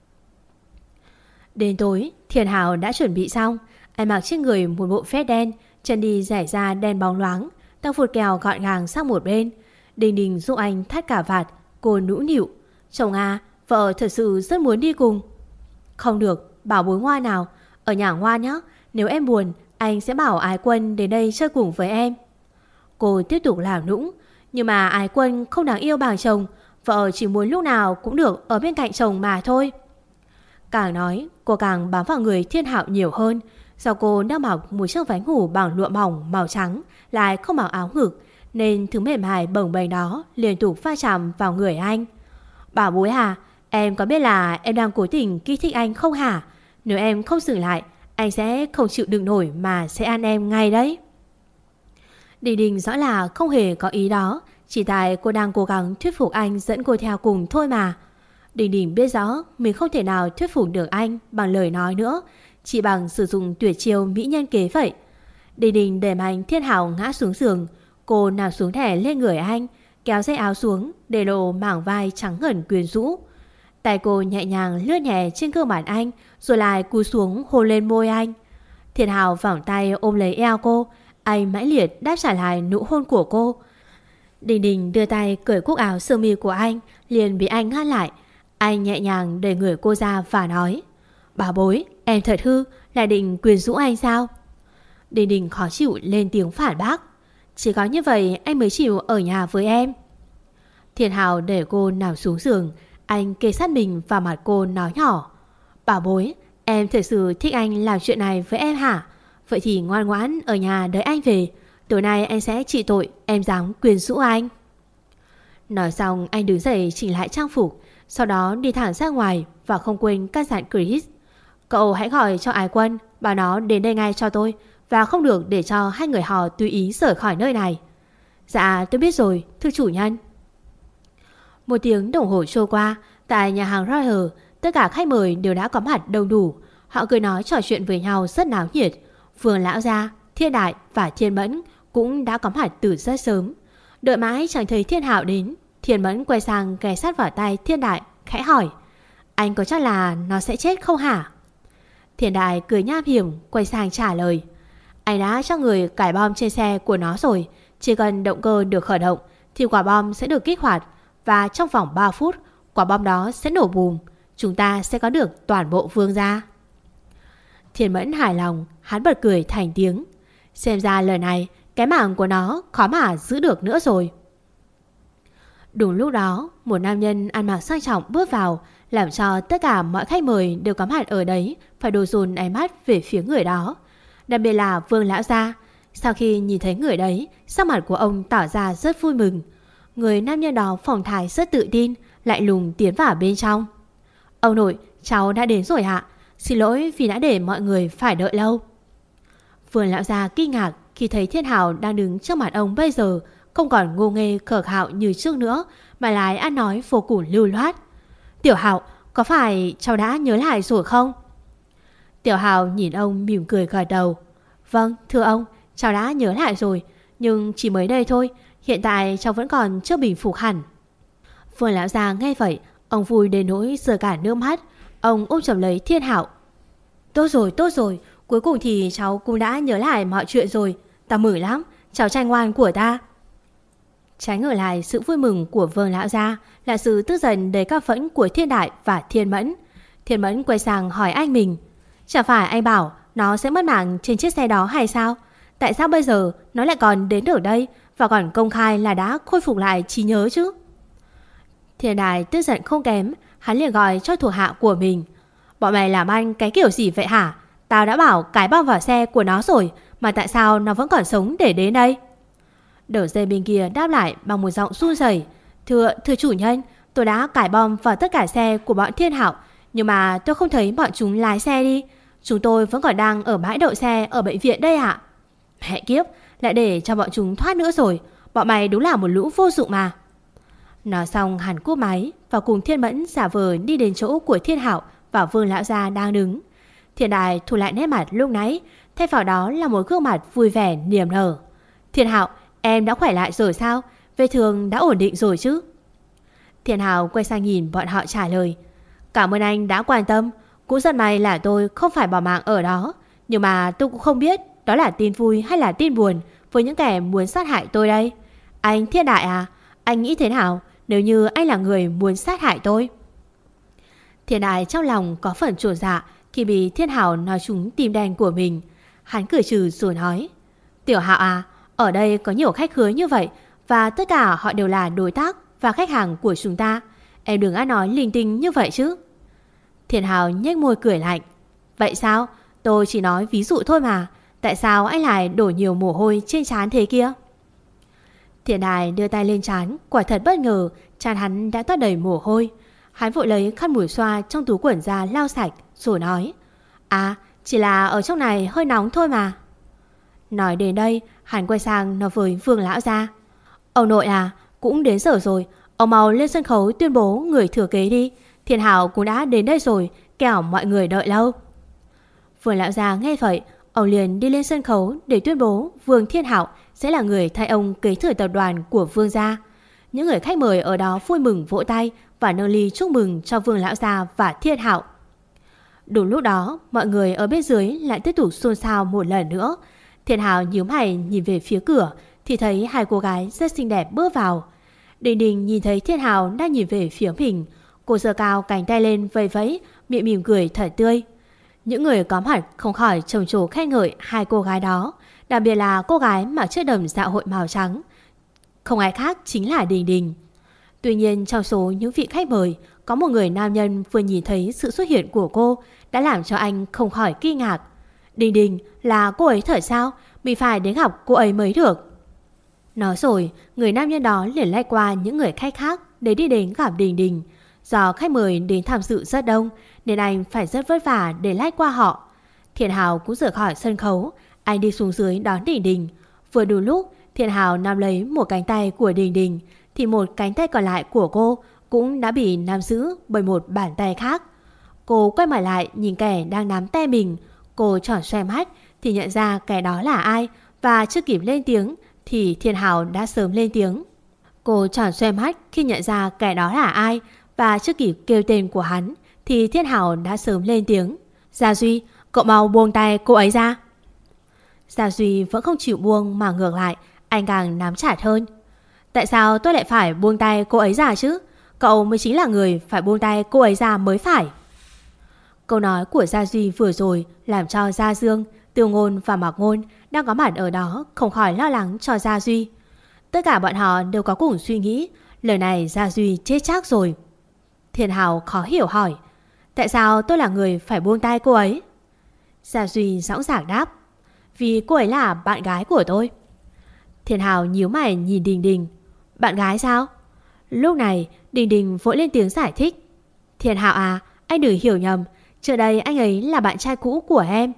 Đến tối, Thiên Hạo đã chuẩn bị xong. Anh mặc trên người một bộ vest đen, chân đi rải ra đen bóng loáng, tóc phụt kèo gọn gàng sang một bên. Đình Đình giúp anh thắt cả vạt. Cô nũng nịu. Chồng à, vợ thật sự rất muốn đi cùng. Không được, bảo bối ngoan nào. Ở nhà ngoan nhé. Nếu em buồn, anh sẽ bảo Ái Quân đến đây chơi cùng với em. Cô tiếp tục làm nũng. Nhưng mà Ái Quân không đáng yêu bằng chồng. Vợ chỉ muốn lúc nào cũng được ở bên cạnh chồng mà thôi. Càng nói, cô càng bám vào người Thiên Hạo nhiều hơn. Do cô đang mặc một chiếc váy ngủ bằng lụa mỏng màu trắng, lại không mặc áo ngực, nên thứ mềm mại bồng bềnh đó liên tục va chạm vào người anh. Bảo bối à, em có biết là em đang cố tình kích thích anh không hả? Nếu em không dừng lại, anh sẽ không chịu đựng nổi mà sẽ ăn em ngay đấy. Đình Đình rõ là không hề có ý đó, chỉ tại cô đang cố gắng thuyết phục anh dẫn cô theo cùng thôi mà. Đình Đình biết rõ mình không thể nào thuyết phục được anh bằng lời nói nữa, chỉ bằng sử dụng tuyệt chiêu mỹ nhân kế vậy. Đình Đình để mạnh Thiên Hạo ngã xuống giường. Cô nằm xuống thẻ lên người anh, kéo dây áo xuống để lộ mảng vai trắng ngần quyến rũ. Tay cô nhẹ nhàng lướt nhẹ trên gương mặt anh, rồi lại cúi xuống hôn lên môi anh. Thiên Hạo vòng tay ôm lấy eo cô. Anh mãnh liệt đáp trả lại nụ hôn của cô. Đình Đình đưa tay cởi cúc áo sơ mi của anh, liền bị anh ngăn lại. Anh nhẹ nhàng đẩy người cô ra và nói, bà bối, em thật hư, lại định quyến rũ anh sao? Đình Đình khó chịu lên tiếng phản bác. Chỉ có như vậy anh mới chịu ở nhà với em. Thiên Hạo để cô nằm xuống giường. Anh kề sát mình vào mặt cô nói nhỏ, bà bối, em thật sự thích anh làm chuyện này với em hả? Vậy thì ngoan ngoãn ở nhà đợi anh về. Tối nay anh sẽ trị tội em dám quyến rũ anh. Nói xong anh đứng dậy chỉnh lại trang phục, sau đó đi thẳng ra ngoài và không quên căn dặn Chris. Cậu hãy gọi cho Ái Quân, bảo nó đến đây ngay cho tôi, và không được để cho hai người họ tùy ý rời khỏi nơi này. Dạ tôi biết rồi thưa chủ nhân. Một tiếng đồng hồ trôi qua, tại nhà hàng Royal, tất cả khách mời đều đã có mặt đông đủ. Họ cười nói trò chuyện với nhau rất náo nhiệt. Vương lão gia, Thiên Đại và Thiên Mẫn cũng đã có mặt từ rất sớm. Đợi mãi chẳng thấy Thiên Hạo đến, Thiên Mẫn quay sang ghé sát vào tay Thiên Đại, khẽ hỏi: Anh có chắc là nó sẽ chết không hả? Thiên Đại cười nham hiểm quay sang trả lời: Anh đã cho người cài bom trên xe của nó rồi. Chỉ cần động cơ được khởi động thì quả bom sẽ được kích hoạt, và trong vòng 3 phút quả bom đó sẽ nổ bùm. Chúng ta sẽ có được toàn bộ Vương gia. Thiên Mẫn hài lòng, hắn bật cười thành tiếng. Xem ra lời này cái mạng của nó khó mà giữ được nữa rồi. Đúng lúc đó, một nam nhân ăn mặc sang trọng bước vào, làm cho tất cả mọi khách mời đều có mặt ở đấy phải đổ dồn ánh mắt về phía người đó. Đặc biệt là Vương lão gia. Sau khi nhìn thấy người đấy, sắc mặt của ông tỏ ra rất vui mừng. Người nam nhân đó phong thái rất tự tin, lại lùng tiến vào bên trong. Ông nội, cháu đã đến rồi ạ. Xin lỗi vì đã để mọi người phải đợi lâu. Vương lão gia kinh ngạc khi thấy Thiên Hào đang đứng trước mặt ông bây giờ không còn ngô nghê khờ khạo như trước nữa, mà lại ăn nói vô cùng lưu loát. Tiểu Hào, có phải cháu đã nhớ lại rồi không? Tiểu Hào nhìn ông mỉm cười gật đầu. Vâng, thưa ông, cháu đã nhớ lại rồi, nhưng chỉ mới đây thôi. Hiện tại cháu vẫn còn chưa bình phục hẳn. Vương lão gia nghe vậy, ông vui đến nỗi rơi cả nước mắt. Ông ôm chầm lấy Thiên Hạo. Tốt rồi, cuối cùng thì cháu cũng đã nhớ lại mọi chuyện rồi. Ta mừng lắm, cháu trai ngoan của ta. Trái ngược lại sự vui mừng của Vương lão gia là sự tức giận đầy căm phẫn của Thiên Đại và Thiên Mẫn. Thiên Mẫn quay sang hỏi anh mình: Chẳng phải anh bảo nó sẽ mất mạng trên chiếc xe đó hay sao? Tại sao bây giờ nó lại còn đến ở đây và còn công khai là đã khôi phục lại trí nhớ chứ? Thiên Đại tức giận không kém, hắn liền gọi cho thuộc hạ của mình: Bọn mày làm ăn cái kiểu gì vậy hả? Tao đã bảo cái bom vào xe của nó rồi, mà tại sao nó vẫn còn sống để đến đây? Đầu dây bên kia đáp lại bằng một giọng run rẩy: Thưa chủ nhân, tôi đã cài bom vào tất cả xe của bọn Thiên Hạo, nhưng mà tôi không thấy bọn chúng lái xe đi. Chúng tôi vẫn còn đang ở bãi đậu xe ở bệnh viện đây ạ. Mẹ kiếp, lại để cho bọn chúng thoát nữa rồi. Bọn mày đúng là một lũ vô dụng mà. Nói xong hắn cúp máy và cùng Thiên Mẫn giả vờ đi đến chỗ của Thiên Hạo và Vương lão gia đang đứng. Thiên Đại thu lại nét mặt lúc nãy, thay vào đó là một gương mặt vui vẻ niềm nở. Thiên Hạo, em đã khỏe lại rồi sao? Vết thương đã ổn định rồi chứ? Thiên Hạo quay sang nhìn bọn họ trả lời: Cảm ơn anh đã quan tâm. Cũng rất may là tôi không phải bỏ mạng ở đó, nhưng mà tôi cũng không biết đó là tin vui hay là tin buồn với những kẻ muốn sát hại tôi đây. Anh Thiên Đại à, anh nghĩ thế nào nếu như anh là người muốn sát hại tôi? Thiên Đại trong lòng có phần chột dạ khi bị Thiên Hạo nói trúng tim đen của mình. Hắn cười trừ rồi nói: Tiểu Hạo à, ở đây có nhiều khách khứa như vậy, và tất cả họ đều là đối tác và khách hàng của chúng ta. Em đừng ăn nói linh tinh như vậy chứ. Thiên Hạo nhếch môi cười lạnh: Vậy sao? Tôi chỉ nói ví dụ thôi mà. Tại sao anh lại đổ nhiều mồ hôi trên trán thế kia? Thiên Đại đưa tay lên trán, quả thật bất ngờ trán hắn đã toát đầy mồ hôi. Hắn vội lấy khăn mùi xoa trong túi quần ra lau sạch rồi nói: À, chỉ là ở trong này hơi nóng thôi mà. Nói đến đây, hắn quay sang nói với Vương lão gia: Ông nội à, cũng đến giờ rồi, ông mau lên sân khấu tuyên bố người thừa kế đi. Thiên Hạo cũng đã đến đây rồi, kẻo mọi người đợi lâu. Vương lão gia nghe vậy, ông liền đi lên sân khấu để tuyên bố Vương Thiên Hạo sẽ là người thay ông kế thừa tập đoàn của Vương gia. Những người khách mời ở đó vui mừng vỗ tay và nâng ly chúc mừng cho Vương lão gia và Thiên Hạo. Đúng lúc đó, mọi người ở bên dưới lại tiếp tục xôn xao một lần nữa. Thiên Hạo nhíu mày nhìn về phía cửa thì thấy hai cô gái rất xinh đẹp bước vào. Đình Đình nhìn thấy Thiên Hạo đang nhìn về phía mình, cô giơ cao cánh tay lên vẫy vẫy, miệng mỉm cười thật tươi. Những người có mặt không khỏi trầm trồ khen ngợi hai cô gái đó, đặc biệt là cô gái mặc chiếc đầm dạ hội màu trắng. Không ai khác chính là Đình Đình. Tuy nhiên trong số những vị khách mời, có một người nam nhân vừa nhìn thấy sự xuất hiện của cô đã làm cho anh không khỏi kinh ngạc. Đình Đình, là cô ấy thật sao? Mình phải đến gặp cô ấy mới được. Nói rồi, người nam nhân đó liền lách qua những người khách khác để đi đến gặp Đình Đình. Do khách mời đến tham dự rất đông nên anh phải rất vất vả để lách qua họ. Thiên Hào cũng rời khỏi sân khấu, anh đi xuống dưới đón Đình Đình. Vừa đủ lúc Thiên Hào nắm lấy một cánh tay của Đình Đình thì một cánh tay còn lại của cô cũng đã bị nắm giữ bởi một bàn tay khác. Cô quay mặt lại nhìn kẻ đang nắm tay mình. Cô tròn xoe mắt thì nhận ra kẻ đó là ai, và chưa kịp lên tiếng thì Thiên Hào đã sớm lên tiếng. Cô tròn xoe mắt khi nhận ra kẻ đó là ai, và chưa kịp kêu tên của hắn thì Thiên Hảo đã sớm lên tiếng. Gia Duy, cậu mau buông tay cô ấy ra. Gia Duy vẫn không chịu buông, mà ngược lại anh càng nắm chặt hơn. Tại sao tôi lại phải buông tay cô ấy ra chứ? Cậu mới chính là người phải buông tay cô ấy ra mới phải. Câu nói của Gia Duy vừa rồi làm cho Gia Dương, Tiêu Ngôn và Mạc Ngôn đang có mặt ở đó không khỏi lo lắng cho Gia Duy. Tất cả bọn họ đều có cùng suy nghĩ lời này Gia Duy chết chắc rồi. Thiên Hảo khó hiểu hỏi, tại sao tôi là người phải buông tay cô ấy? Gia Duy dõng dạc đáp, vì cô ấy là bạn gái của tôi. Thiên Hảo nhíu mày nhìn Đình Đình. Bạn gái sao? Lúc này Đình Đình vội lên tiếng giải thích. Thiên Hảo à, anh đừng hiểu nhầm, trước đây anh ấy là bạn trai cũ của em.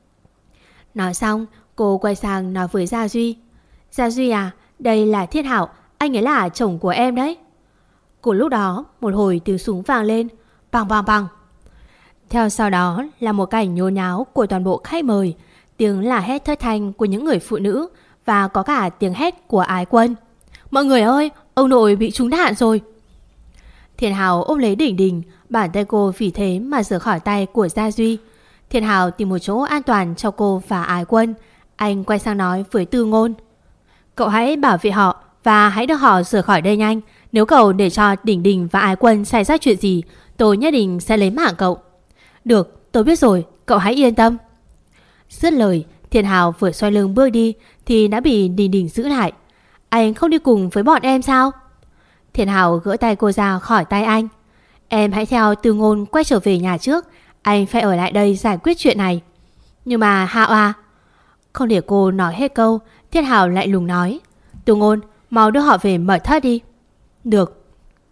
Nói xong cô quay sang nói với Gia Duy. Gia Duy à, đây là Thiên Hảo, anh ấy là chồng của em đấy. Cùng lúc đó một hồi tiếng súng vang lên, bang bang bang. Theo sau đó là một cảnh nhốn nháo của toàn bộ khách mời, tiếng là hét thất thanh của những người phụ nữ, và có cả tiếng hét của Ái Quân. Mọi người ơi, ông nội bị trúng đạn rồi. Thiên Hảo ôm lấy Đình Đình, bàn tay cô vì thế mà rời khỏi tay của Gia Duy. Thiên Hảo tìm một chỗ an toàn cho cô và Ái Quân. Anh quay sang nói với Tư Ngôn, cậu hãy bảo vệ họ và hãy đưa họ rời khỏi đây nhanh. Nếu cậu để cho Đình Đình và Ái Quân xảy ra chuyện gì, tôi nhất định sẽ lấy mạng cậu. Được, tôi biết rồi, cậu hãy yên tâm. Dứt lời, Thiên Hảo vừa xoay lưng bước đi thì đã bị Đình Đình giữ lại. Anh không đi cùng với bọn em sao? Thiên Hảo gỡ tay cô ra khỏi tay anh. Em hãy theo Tư Ngôn quay trở về nhà trước, anh phải ở lại đây giải quyết chuyện này. Nhưng mà Hạo à... Không để cô nói hết câu, Thiên Hảo lại lùng nói, Tư Ngôn, mau đưa họ về mật thất đi. Được.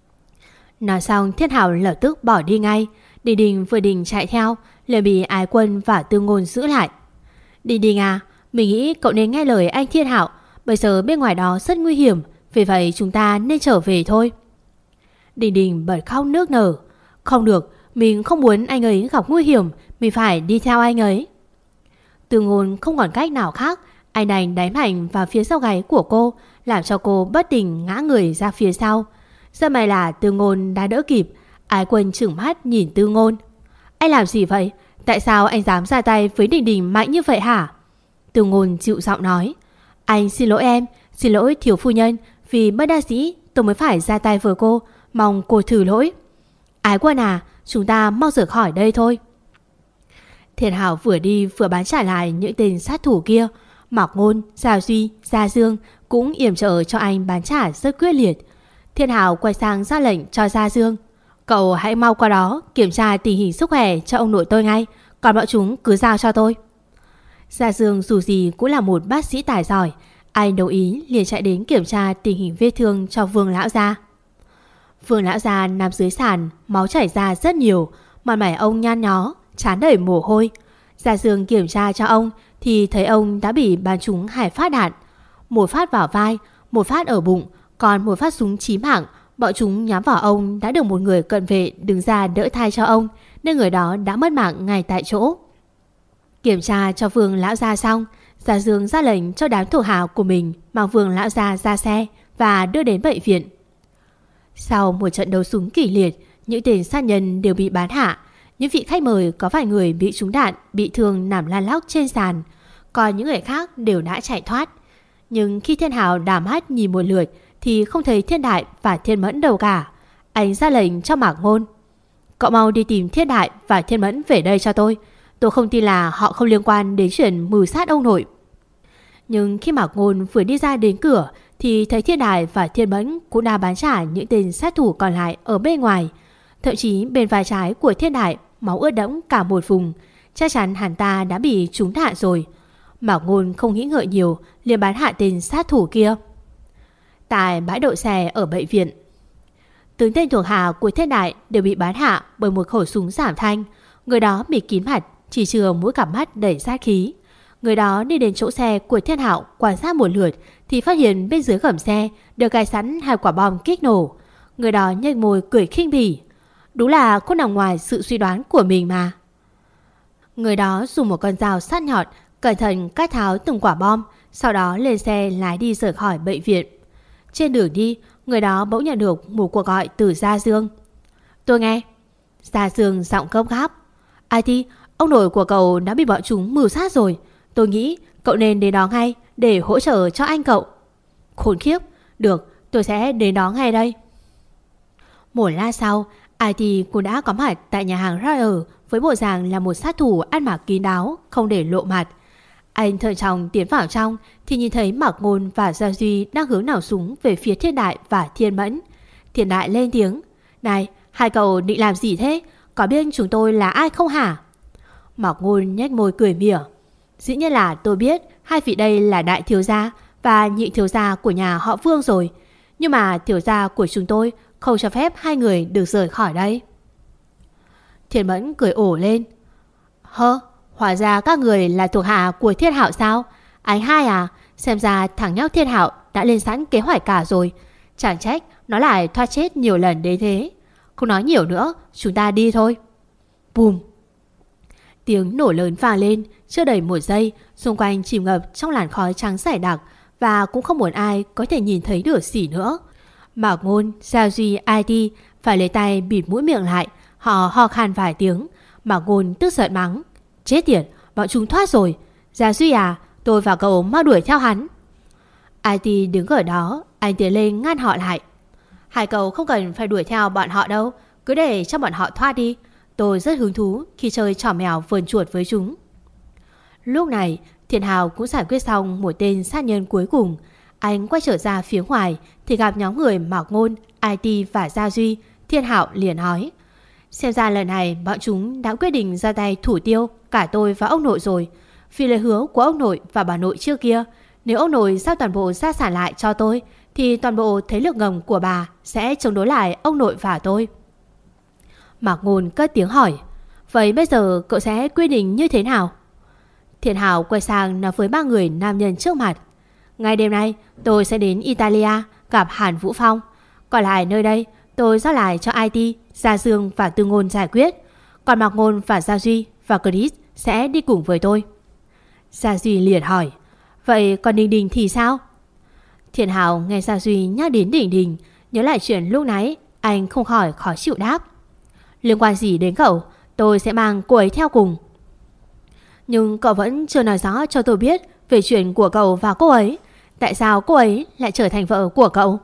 Nói xong Thiên Hảo lập tức bỏ đi ngay. Đình Đình vừa định chạy theo liền bị Ái Quân và Tư Ngôn giữ lại. Đình Đình à, mình nghĩ cậu nên nghe lời anh Thiên Hảo. Bây giờ bên ngoài đó rất nguy hiểm, vì vậy chúng ta nên trở về thôi. Đình Đình bật khóc nức nở. Không được, mình không muốn anh ấy gặp nguy hiểm, mình phải đi theo anh ấy. Tư Ngôn không còn cách nào khác, anh đành đánh mạnh vào phía sau gáy của cô, làm cho cô bất tỉnh ngã người ra phía sau. Rất may là Tư Ngôn đã đỡ kịp. Ái Quân trừng mắt nhìn Tư Ngôn. Anh làm gì vậy? Tại sao anh dám ra tay với Đình Đình mạnh như vậy hả? Tư Ngôn dịu giọng nói, anh xin lỗi em, xin lỗi thiếu phu nhân, vì bất đắc dĩ tôi mới phải ra tay với cô, mong cô thứ lỗi. Ái Quân à, chúng ta mau rời khỏi đây thôi. Thiên Hảo vừa đi vừa bán trả lại những tên sát thủ kia. Mạc Ngôn, Gia Duy, Gia Dương cũng yểm trợ cho anh bán trả rất quyết liệt. Thiên Hảo quay sang ra lệnh cho Gia Dương, cậu hãy mau qua đó kiểm tra tình hình sức khỏe cho ông nội tôi ngay, còn bọn chúng cứ giao cho tôi. Gia Dương dù gì cũng là một bác sĩ tài giỏi, anh đồng ý liền chạy đến kiểm tra tình hình vết thương cho Vương lão gia. Vương lão gia nằm dưới sàn, máu chảy ra rất nhiều, mặt mày ông nhăn nhó, trán đầy mồ hôi. Gia Dương kiểm tra cho ông thì thấy ông đã bị bắn trúng 2 phát đạn, một phát vào vai, một phát ở bụng, còn một phát súng chí mạng. Bọn chúng nhắm vào ông đã được một người cận vệ đứng ra đỡ thai cho ông, nên người đó đã mất mạng ngay tại chỗ. Kiểm tra cho Vương lão gia xong, Gia Dương ra lệnh cho đám thuộc hạ của mình mang Vương lão gia ra xe và đưa đến bệnh viện. Sau một trận đấu súng kịch liệt, những tên sát nhân đều bị bán hạ. Những vị khách mời có vài người bị trúng đạn, bị thương nằm lăn lóc trên sàn, còn những người khác đều đã chạy thoát. Nhưng khi Thiên Hảo đảo mắt nhìn một lượt thì không thấy Thiên Đại và Thiên Mẫn đâu cả. Anh ra lệnh cho Mạc Ngôn, cậu mau đi tìm Thiên Đại và Thiên Mẫn về đây cho tôi. Tôi không tin là họ không liên quan đến chuyện mưu sát ông nội. Nhưng khi Mạc Ngôn vừa đi ra đến cửa thì thấy Thiên Đại và Thiên Mẫn cũng đã bán trả những tên sát thủ còn lại ở bên ngoài. Thậm chí bên vai trái của Thiên Đại máu ướt đẫm cả một vùng, chắc chắn hắn ta đã bị trúng đạn rồi. Mạc Ngôn không nghĩ ngợi nhiều, liền bán hạ tên sát thủ kia. Tại bãi đậu xe ở bệnh viện, tướng tên thuộc hạ của Thiên Đại đều bị bán hạ bởi một khẩu súng giảm thanh. Người đó bị kín mặt, chỉ chừa mỗi cặp mắt đầy sát khí. Người đó đi đến chỗ xe của Thiên Hạo quan sát một lượt thì phát hiện bên dưới gầm xe được cài sẵn 2 quả bom kích nổ. Người đó nhếch môi cười khinh bỉ. Đúng là không nằm ngoài sự suy đoán của mình mà. Người đó dùng một con dao sắc nhọn cẩn thận cắt tháo từng quả bom, sau đó lên xe lái đi rời khỏi bệnh viện. Trên đường đi, Người đó bỗng nhận được một cuộc gọi từ Gia Dương. Tôi nghe. Gia Dương giọng gấp gáp. IT, ông nội của cậu đã bị bọn chúng mưu sát rồi. Tôi nghĩ cậu nên đến đó ngay để hỗ trợ cho anh cậu. Khốn khiếp. Được, tôi sẽ đến đó ngay đây. Một lát sau, IT cũng đã có mặt tại nhà hàng Royal với bộ dạng là một sát thủ ăn mặc kín đáo, không để lộ mặt. Anh thận trọng tiến vào trong thì nhìn thấy Mạc Ngôn và Gia Duy đang hướng nòng súng về phía Thiên Đại và Thiên Mẫn. Thiên Đại lên tiếng. Này, hai cậu định làm gì thế? Có biết chúng tôi là ai không hả? Mạc Ngôn nhếch môi cười mỉa. Dĩ nhiên là tôi biết hai vị đây là đại thiếu gia và nhị thiếu gia của nhà họ Vương rồi. Nhưng mà thiếu gia của chúng tôi không cho phép hai người được rời khỏi đây. Thiên Mẫn cười ổ lên. Hóa ra các người là thuộc hạ của Thiên Hạo sao? Anh hai à? Xem ra thằng nhóc Thiên Hạo đã lên sẵn kế hoạch cả rồi. Chẳng trách nó lại thoát chết nhiều lần đến thế. Không nói nhiều nữa, chúng ta đi thôi. Bùm. Tiếng nổ lớn vang lên. Chưa đầy một giây, xung quanh chìm ngập trong làn khói trắng dày đặc, và cũng không muốn ai có thể nhìn thấy được gì nữa. Mạc Ngôn, Gia Duy, IT phải lấy tay bịt mũi miệng lại. Họ ho khan vài tiếng. Mạc Ngôn tức giận mắng. Chết tiệt, bọn chúng thoát rồi. Gia Duy à, tôi và cậu mau đuổi theo hắn. IT đứng ở đó. Anh tiến lên ngăn họ lại. Hai cậu không cần phải đuổi theo bọn họ đâu, cứ để cho bọn họ thoát đi. Tôi rất hứng thú khi chơi trò mèo vườn chuột với chúng. Lúc này Thiên Hào cũng giải quyết xong một tên sát nhân cuối cùng. Anh quay trở ra phía ngoài thì gặp nhóm người Mạc Ngôn, IT và Gia Duy. Thiên Hạo liền nói. Xem ra lần này bọn chúng đã quyết định ra tay thủ tiêu cả tôi và ông nội rồi. Vì lời hứa của ông nội và bà nội trước kia, nếu ông nội giao toàn bộ gia sản lại cho tôi thì toàn bộ thế lực ngầm của bà sẽ chống đối lại ông nội và tôi. Mạc Ngôn cất tiếng hỏi. Vậy bây giờ cậu sẽ quyết định như thế nào? Thiên Hảo quay sang nói với ba người nam nhân trước mặt. Ngay đêm nay tôi sẽ đến Italia gặp Hàn Vũ Phong. Còn lại nơi đây tôi giao lại cho IT, Gia Dương và Tư Ngôn giải quyết. Còn Mạc Ngôn và Gia Duy và Chris sẽ đi cùng với tôi. Gia Duy liền hỏi. Vậy còn Đình Đình thì sao? Thiên Hảo nghe Gia Duy nhắc đến Đình Đình, nhớ lại chuyện lúc nãy, anh không khỏi khó chịu đáp. Liên quan gì đến cậu? Tôi sẽ mang cô ấy theo cùng. Nhưng cậu vẫn chưa nói rõ cho tôi biết về chuyện của cậu và cô ấy. Tại sao cô ấy lại trở thành vợ của cậu?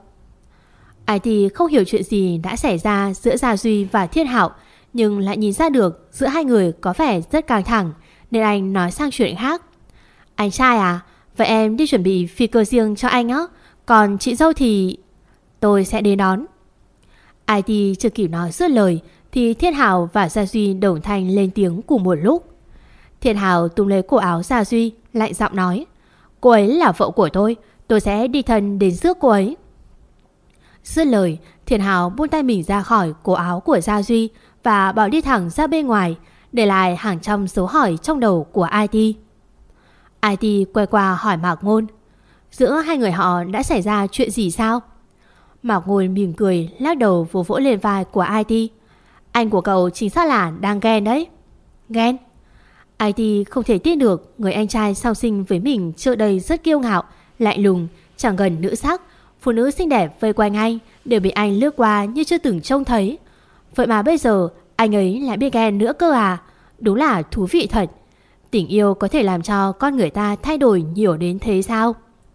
IT không hiểu chuyện gì đã xảy ra giữa Gia Duy và Thiên Hạo, nhưng lại nhìn ra được giữa hai người có vẻ rất căng thẳng, nên anh nói sang chuyện khác. Anh trai à, vậy em đi chuẩn bị phi cơ riêng cho anh á. Còn chị dâu thì tôi sẽ đến đón. IT chưa kịp nói dứt lời thì Thiên Hạo và Gia Duy đồng thanh lên tiếng cùng một lúc. Thiên Hạo túm lấy cổ áo Gia Duy, lạnh giọng nói. Cô ấy là vợ của tôi sẽ đi thân đến rước cô ấy. Dứt lời, Thiên Hạo buông tay mình ra khỏi cổ áo của Gia Duy và bỏ đi thẳng ra bên ngoài, để lại hàng trăm dấu hỏi trong đầu của IT. IT quay qua hỏi Mạc Ngôn. Giữa hai người họ đã xảy ra chuyện gì sao? Mạc Ngôn mỉm cười lắc đầu vỗ vỗ lên vai của IT. Anh của cậu chính xác là đang ghen đấy. Ghen? IT không thể tin được người anh trai sau sinh với mình trước đây rất kiêu ngạo, lạnh lùng, chẳng gần nữ sắc. Phụ nữ xinh đẹp vây quanh anh đều bị anh lướt qua như chưa từng trông thấy. Vậy mà bây giờ anh ấy lại biết ghen nữa cơ à? Đúng là thú vị thật. Tình yêu có thể làm cho con người ta thay đổi nhiều đến thế sao?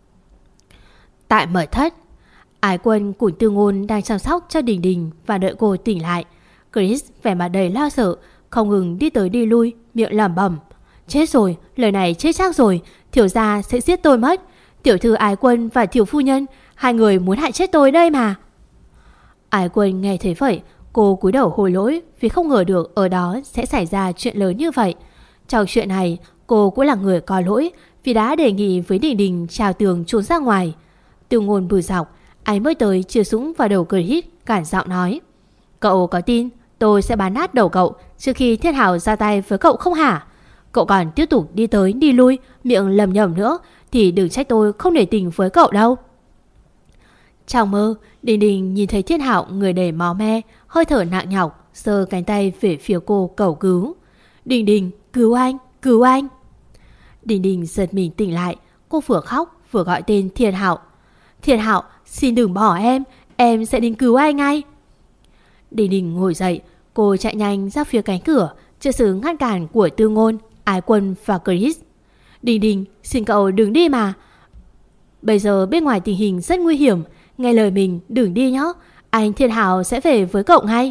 Tại mật thất, Ái Quân cùng Tư Ngôn đang chăm sóc cho Đình Đình và đợi cô tỉnh lại. Chris vẻ mặt đầy lo sợ, không ngừng đi tới đi lui, miệng lẩm bẩm. Chết rồi, lời này chết chắc rồi, thiếu gia sẽ giết tôi mất. Tiểu thư Ái Quân và tiểu phu nhân, hai người muốn hại chết tôi đây mà. Ái Quân nghe thấy vậy, cô cúi đầu hối lỗi vì không ngờ được ở đó sẽ xảy ra chuyện lớn như vậy. Trong chuyện này, cô cũng là người có lỗi vì đã đề nghị với Đình Đình trào tường trốn ra ngoài. Tư Ngôn bừ dọc, anh mới tới chia súng vào đầu Chris, cản giọng nói. Cậu có tin tôi sẽ bắn nát đầu cậu trước khi Thiên Hảo ra tay với cậu không hả? Cậu còn tiếp tục đi tới đi lui, miệng lầm nhầm nữa thì đừng trách tôi không để tình với cậu đâu. Trong mơ, Đình Đình nhìn thấy Thiên Hạo người đầy máu me, hơi thở nặng nhọc, giơ cánh tay về phía cô cầu cứu. Đình Đình, cứu anh, cứu anh. Đình Đình giật mình tỉnh lại, cô vừa khóc vừa gọi tên Thiên Hạo. Thiên Hạo, xin đừng bỏ em sẽ đến cứu anh ngay. Đình Đình ngồi dậy, cô chạy nhanh ra phía cánh cửa trước sự ngăn cản của Tư Ngôn, Ái Quân và Chris. Đình Đình, xin cậu đừng đi mà. Bây giờ bên ngoài tình hình rất nguy hiểm, nghe lời mình đừng đi nhé. Anh Thiên Hào sẽ về với cậu ngay.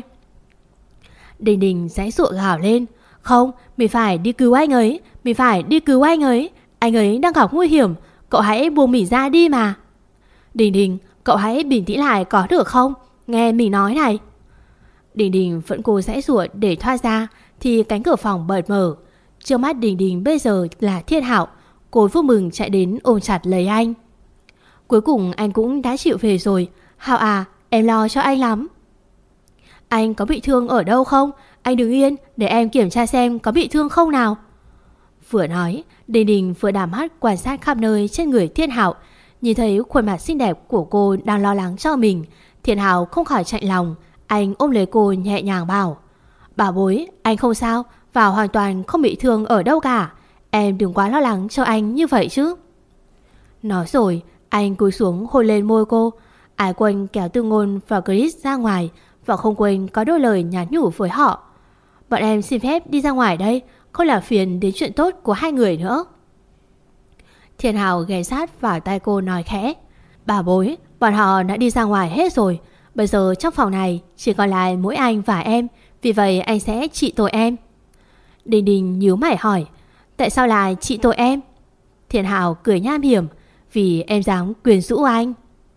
Đình Đình giãy giụa gào lên. Không, mình phải đi cứu anh ấy. Mình phải đi cứu anh ấy. Anh ấy đang gặp nguy hiểm. Cậu hãy buông mình ra đi mà. Đình Đình, cậu hãy bình tĩnh lại có được không? Nghe mình nói này. Đình Đình vẫn cố giãy giụa để thoát ra thì cánh cửa phòng bật mở. Trước mắt Đình Đình bây giờ là Thiên Hạo. Cô vui mừng chạy đến ôm chặt lấy anh. Cuối cùng anh cũng đã chịu về rồi. Hạo à, em lo cho anh lắm. Anh có bị thương ở đâu không? Anh đứng yên để em kiểm tra xem có bị thương không nào. Vừa nói, Đình Đình vừa đảo mắt quan sát khắp nơi trên người Thiên Hạo. Nhìn thấy khuôn mặt xinh đẹp của cô đang lo lắng cho mình, Thiên Hạo không khỏi chạnh lòng. Anh ôm lấy cô nhẹ nhàng bảo: Bảo bối, anh không sao, và hoàn toàn không bị thương ở đâu cả. Em đừng quá lo lắng cho anh như vậy chứ. Nói rồi, anh cúi xuống hôn lên môi cô. Ái Quân kéo Tư Ngôn và Chris ra ngoài và không quên có đôi lời nhắn nhủ với họ. Bọn em xin phép đi ra ngoài đây, không làm phiền đến chuyện tốt của hai người nữa. Thiên Hào ghé sát vào tai cô nói khẽ: Bà bối, bọn họ đã đi ra ngoài hết rồi. Bây giờ trong phòng này chỉ còn lại mỗi anh và em, vì vậy anh sẽ trị tội em. Đình Đình nhíu mày hỏi: Tại sao lại trị tội em? Thiên Hào cười nham hiểm: Vì em dám quyến rũ anh.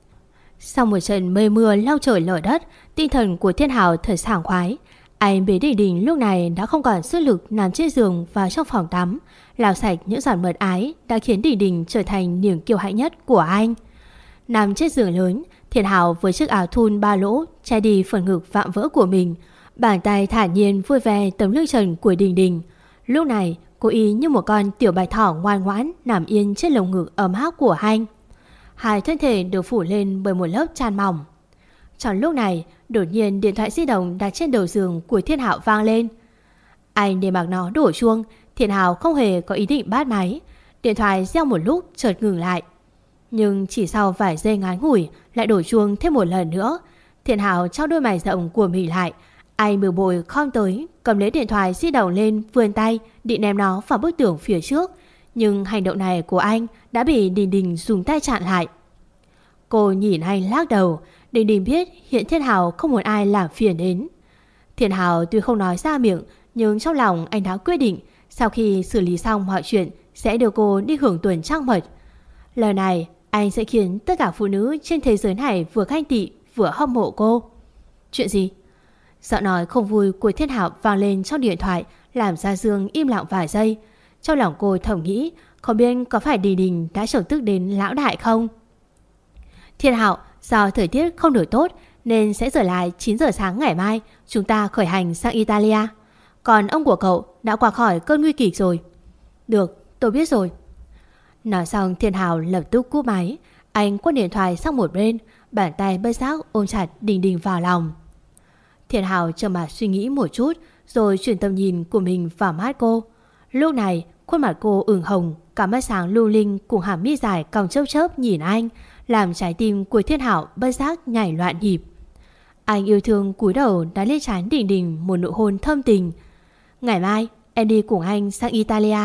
Sau một trận mây mưa lau trời lở đất, tinh thần của Thiên Hào thật sảng khoái. Anh bế Đình Đình lúc này đã không còn sức lực nằm trên giường và trong phòng tắm, lau sạch những giọt mật ái đã khiến Đình Đình trở thành niềm kiêu hãnh nhất của anh. Nằm trên giường lớn, Thiên Hào với chiếc áo thun ba lỗ che đi phần ngực vạm vỡ của mình, bàn tay thản nhiên vui vẻ tấm lưng trần của Đình Đình. Lúc này cô y như một con tiểu bạch thỏ ngoan ngoãn nằm yên trên lồng ngực ấm áp của anh. Hai thân thể được phủ lên bởi một lớp chăn mỏng. Trong lúc này, đột nhiên điện thoại di động đặt trên đầu giường của Thiên Hạo vang lên. Anh để mặc nó đổ chuông, Thiên Hạo không hề có ý định bắt máy. Điện thoại reo một lúc chợt ngừng lại. Nhưng chỉ sau vài giây ngắn ngủi lại đổ chuông thêm một lần nữa. Thiên Hạo trao đôi mày rộng của mình lại. Anh bực bội khom tới, cầm lấy điện thoại di động lên, vươn tay định ném nó vào bức tường phía trước. Nhưng hành động này của anh đã bị Đình Đình dùng tay chặn lại. Cô nhìn anh lắc đầu. Đình Đình biết hiện Thiên Hào không muốn ai làm phiền đến. Thiên Hào tuy không nói ra miệng, nhưng trong lòng anh đã quyết định sau khi xử lý xong mọi chuyện sẽ đưa cô đi hưởng tuần trăng mật. Lần này anh sẽ khiến tất cả phụ nữ trên thế giới này vừa khanh tị vừa hâm mộ cô. Chuyện gì? Giọng nói không vui của Thiên Hào vang lên trong điện thoại, làm Gia Dương im lặng vài giây. Trong lòng cô thầm nghĩ, không biết có phải Đình Đình đã chọc tức đến lão đại không? Thiên Hạo, do thời tiết không được tốt nên sẽ rời lại 9 giờ sáng ngày mai chúng ta khởi hành sang Italia. Còn ông của cậu đã qua khỏi cơn nguy kịch rồi. Được, tôi biết rồi. Nói xong Thiên Hào lập tức cúp máy. Anh quăng điện thoại sang một bên, bàn tay bất giác ôm chặt Đình Đình vào lòng. Thiên Hào trầm mặt suy nghĩ một chút, rồi chuyển tầm nhìn của mình vào mắt cô. Lúc này khuôn mặt cô ửng hồng, cả mắt sáng lung linh cùng hàm mi dài cong chớp chớp nhìn anh, làm trái tim của Thiên Hạo bất giác nhảy loạn nhịp. Anh yêu thương cúi đầu đã lên trán Đình Đình một nụ hôn thâm tình. Ngày mai em đi cùng anh sang Italia.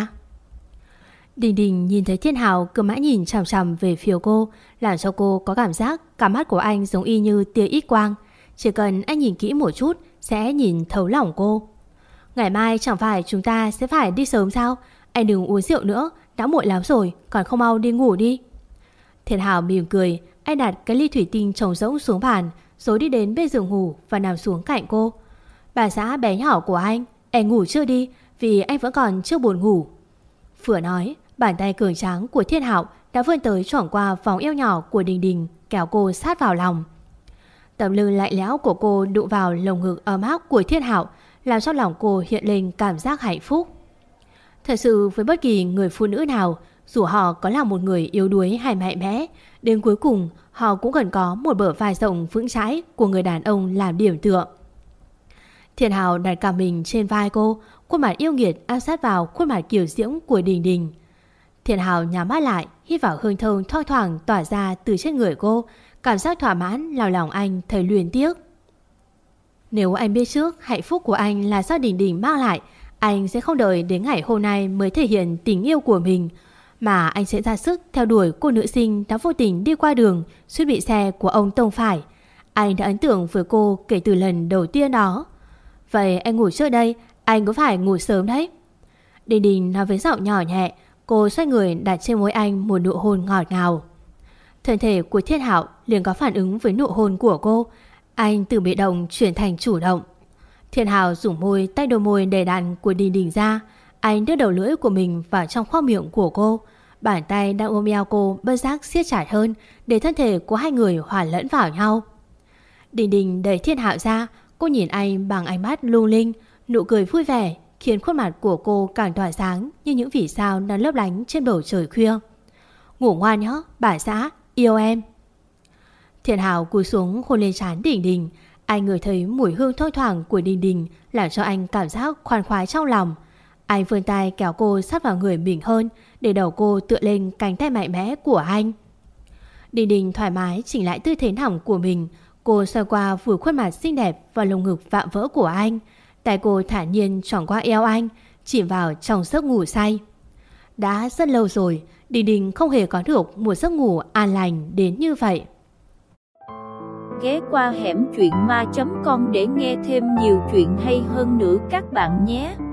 Đình Đình nhìn thấy Thiên Hạo cứ mãi nhìn chằm chằm về phía cô, làm cho cô có cảm giác cả mắt của anh giống y như tia ít quang. Chỉ cần anh nhìn kỹ một chút sẽ nhìn thấu lòng cô. Ngày mai chẳng phải chúng ta sẽ phải đi sớm sao? Anh đừng uống rượu nữa, đã muộn lắm rồi, còn không mau đi ngủ đi. Thiên Hào mỉm cười, anh đặt cái ly thủy tinh trống rỗng xuống bàn, rồi đi đến bên giường ngủ và nằm xuống cạnh cô. Bà xã bé nhỏ của anh, em ngủ chưa đi, vì anh vẫn còn chưa buồn ngủ. Vừa nói, bàn tay cường tráng của Thiên Hạo đã vươn tới choảng qua vòng eo nhỏ của Đình Đình, kéo cô sát vào lòng. Tấm lưng lạnh lẽo của cô đụng vào lồng ngực ấm áp của Thiên Hạo, làm cho lòng cô hiện lên cảm giác hạnh phúc. Thật sự với bất kỳ người phụ nữ nào, dù họ có là một người yếu đuối hay mạnh mẽ, đến cuối cùng họ cũng cần có một bờ vai rộng vững chãi của người đàn ông làm điểm tựa. Thiên Hào đặt cả mình trên vai cô, khuôn mặt yêu nghiệt áp sát vào khuôn mặt kiều diễm của Đình Đình. Thiện Hào nhắm mắt lại, hít vào hương thơm thoang thoảng tỏa ra từ trên người cô. Cảm giác thỏa mãn làm lòng anh thấy luyến tiếc. Nếu anh biết trước hạnh phúc của anh là do Đình Đình mang lại, anh sẽ không đợi đến ngày hôm nay mới thể hiện tình yêu của mình, mà anh sẽ ra sức theo đuổi cô nữ sinh đã vô tình đi qua đường suýt bị xe của ông tông phải. Anh đã ấn tượng với cô kể từ lần đầu tiên đó. Vậy anh ngủ trước đây, anh có phải ngủ sớm đấy? Đình Đình nói với giọng nhỏ nhẹ. Cô xoay người đặt trên môi anh một nụ hôn ngọt ngào. Thân thể của Thiên Hạo liền có phản ứng với nụ hôn của cô. Anh từ bị động chuyển thành chủ động. Thiên Hạo dùng môi tách đôi môi đầy đặn của Đình Đình ra. Anh đưa đầu lưỡi của mình vào trong khoang miệng của cô. Bàn tay đang ôm eo cô bất giác siết chặt hơn, để thân thể của hai người hòa lẫn vào nhau. Đình Đình đẩy Thiên Hạo ra. Cô nhìn anh bằng ánh mắt lung linh. Nụ cười vui vẻ khiến khuôn mặt của cô càng tỏa sáng như những vì sao đang lấp lánh trên bầu trời khuya. Ngủ ngoan nhé, bà xã, yêu em. Thiên Hạo cúi xuống hôn lên trán Đình Đình. Anh ngửi thấy mùi hương thoang thoảng của Đình Đình làm cho anh cảm giác khoan khoái trong lòng. Anh vươn tay kéo cô sát vào người mình hơn, để đầu cô tựa lên cánh tay mạnh mẽ của anh. Đình Đình thoải mái chỉnh lại tư thế nằm của mình. Cô xoay qua vùi khuôn mặt xinh đẹp vào lồng ngực vạm vỡ của anh. Tay cô thản nhiên tròn qua eo anh, chìm vào trong giấc ngủ say. Đã rất lâu rồi Đình Đình không hề có được một giấc ngủ an lành đến như vậy. Ghé qua hẻm truyện ma.com để nghe thêm nhiều chuyện hay hơn nữa các bạn nhé.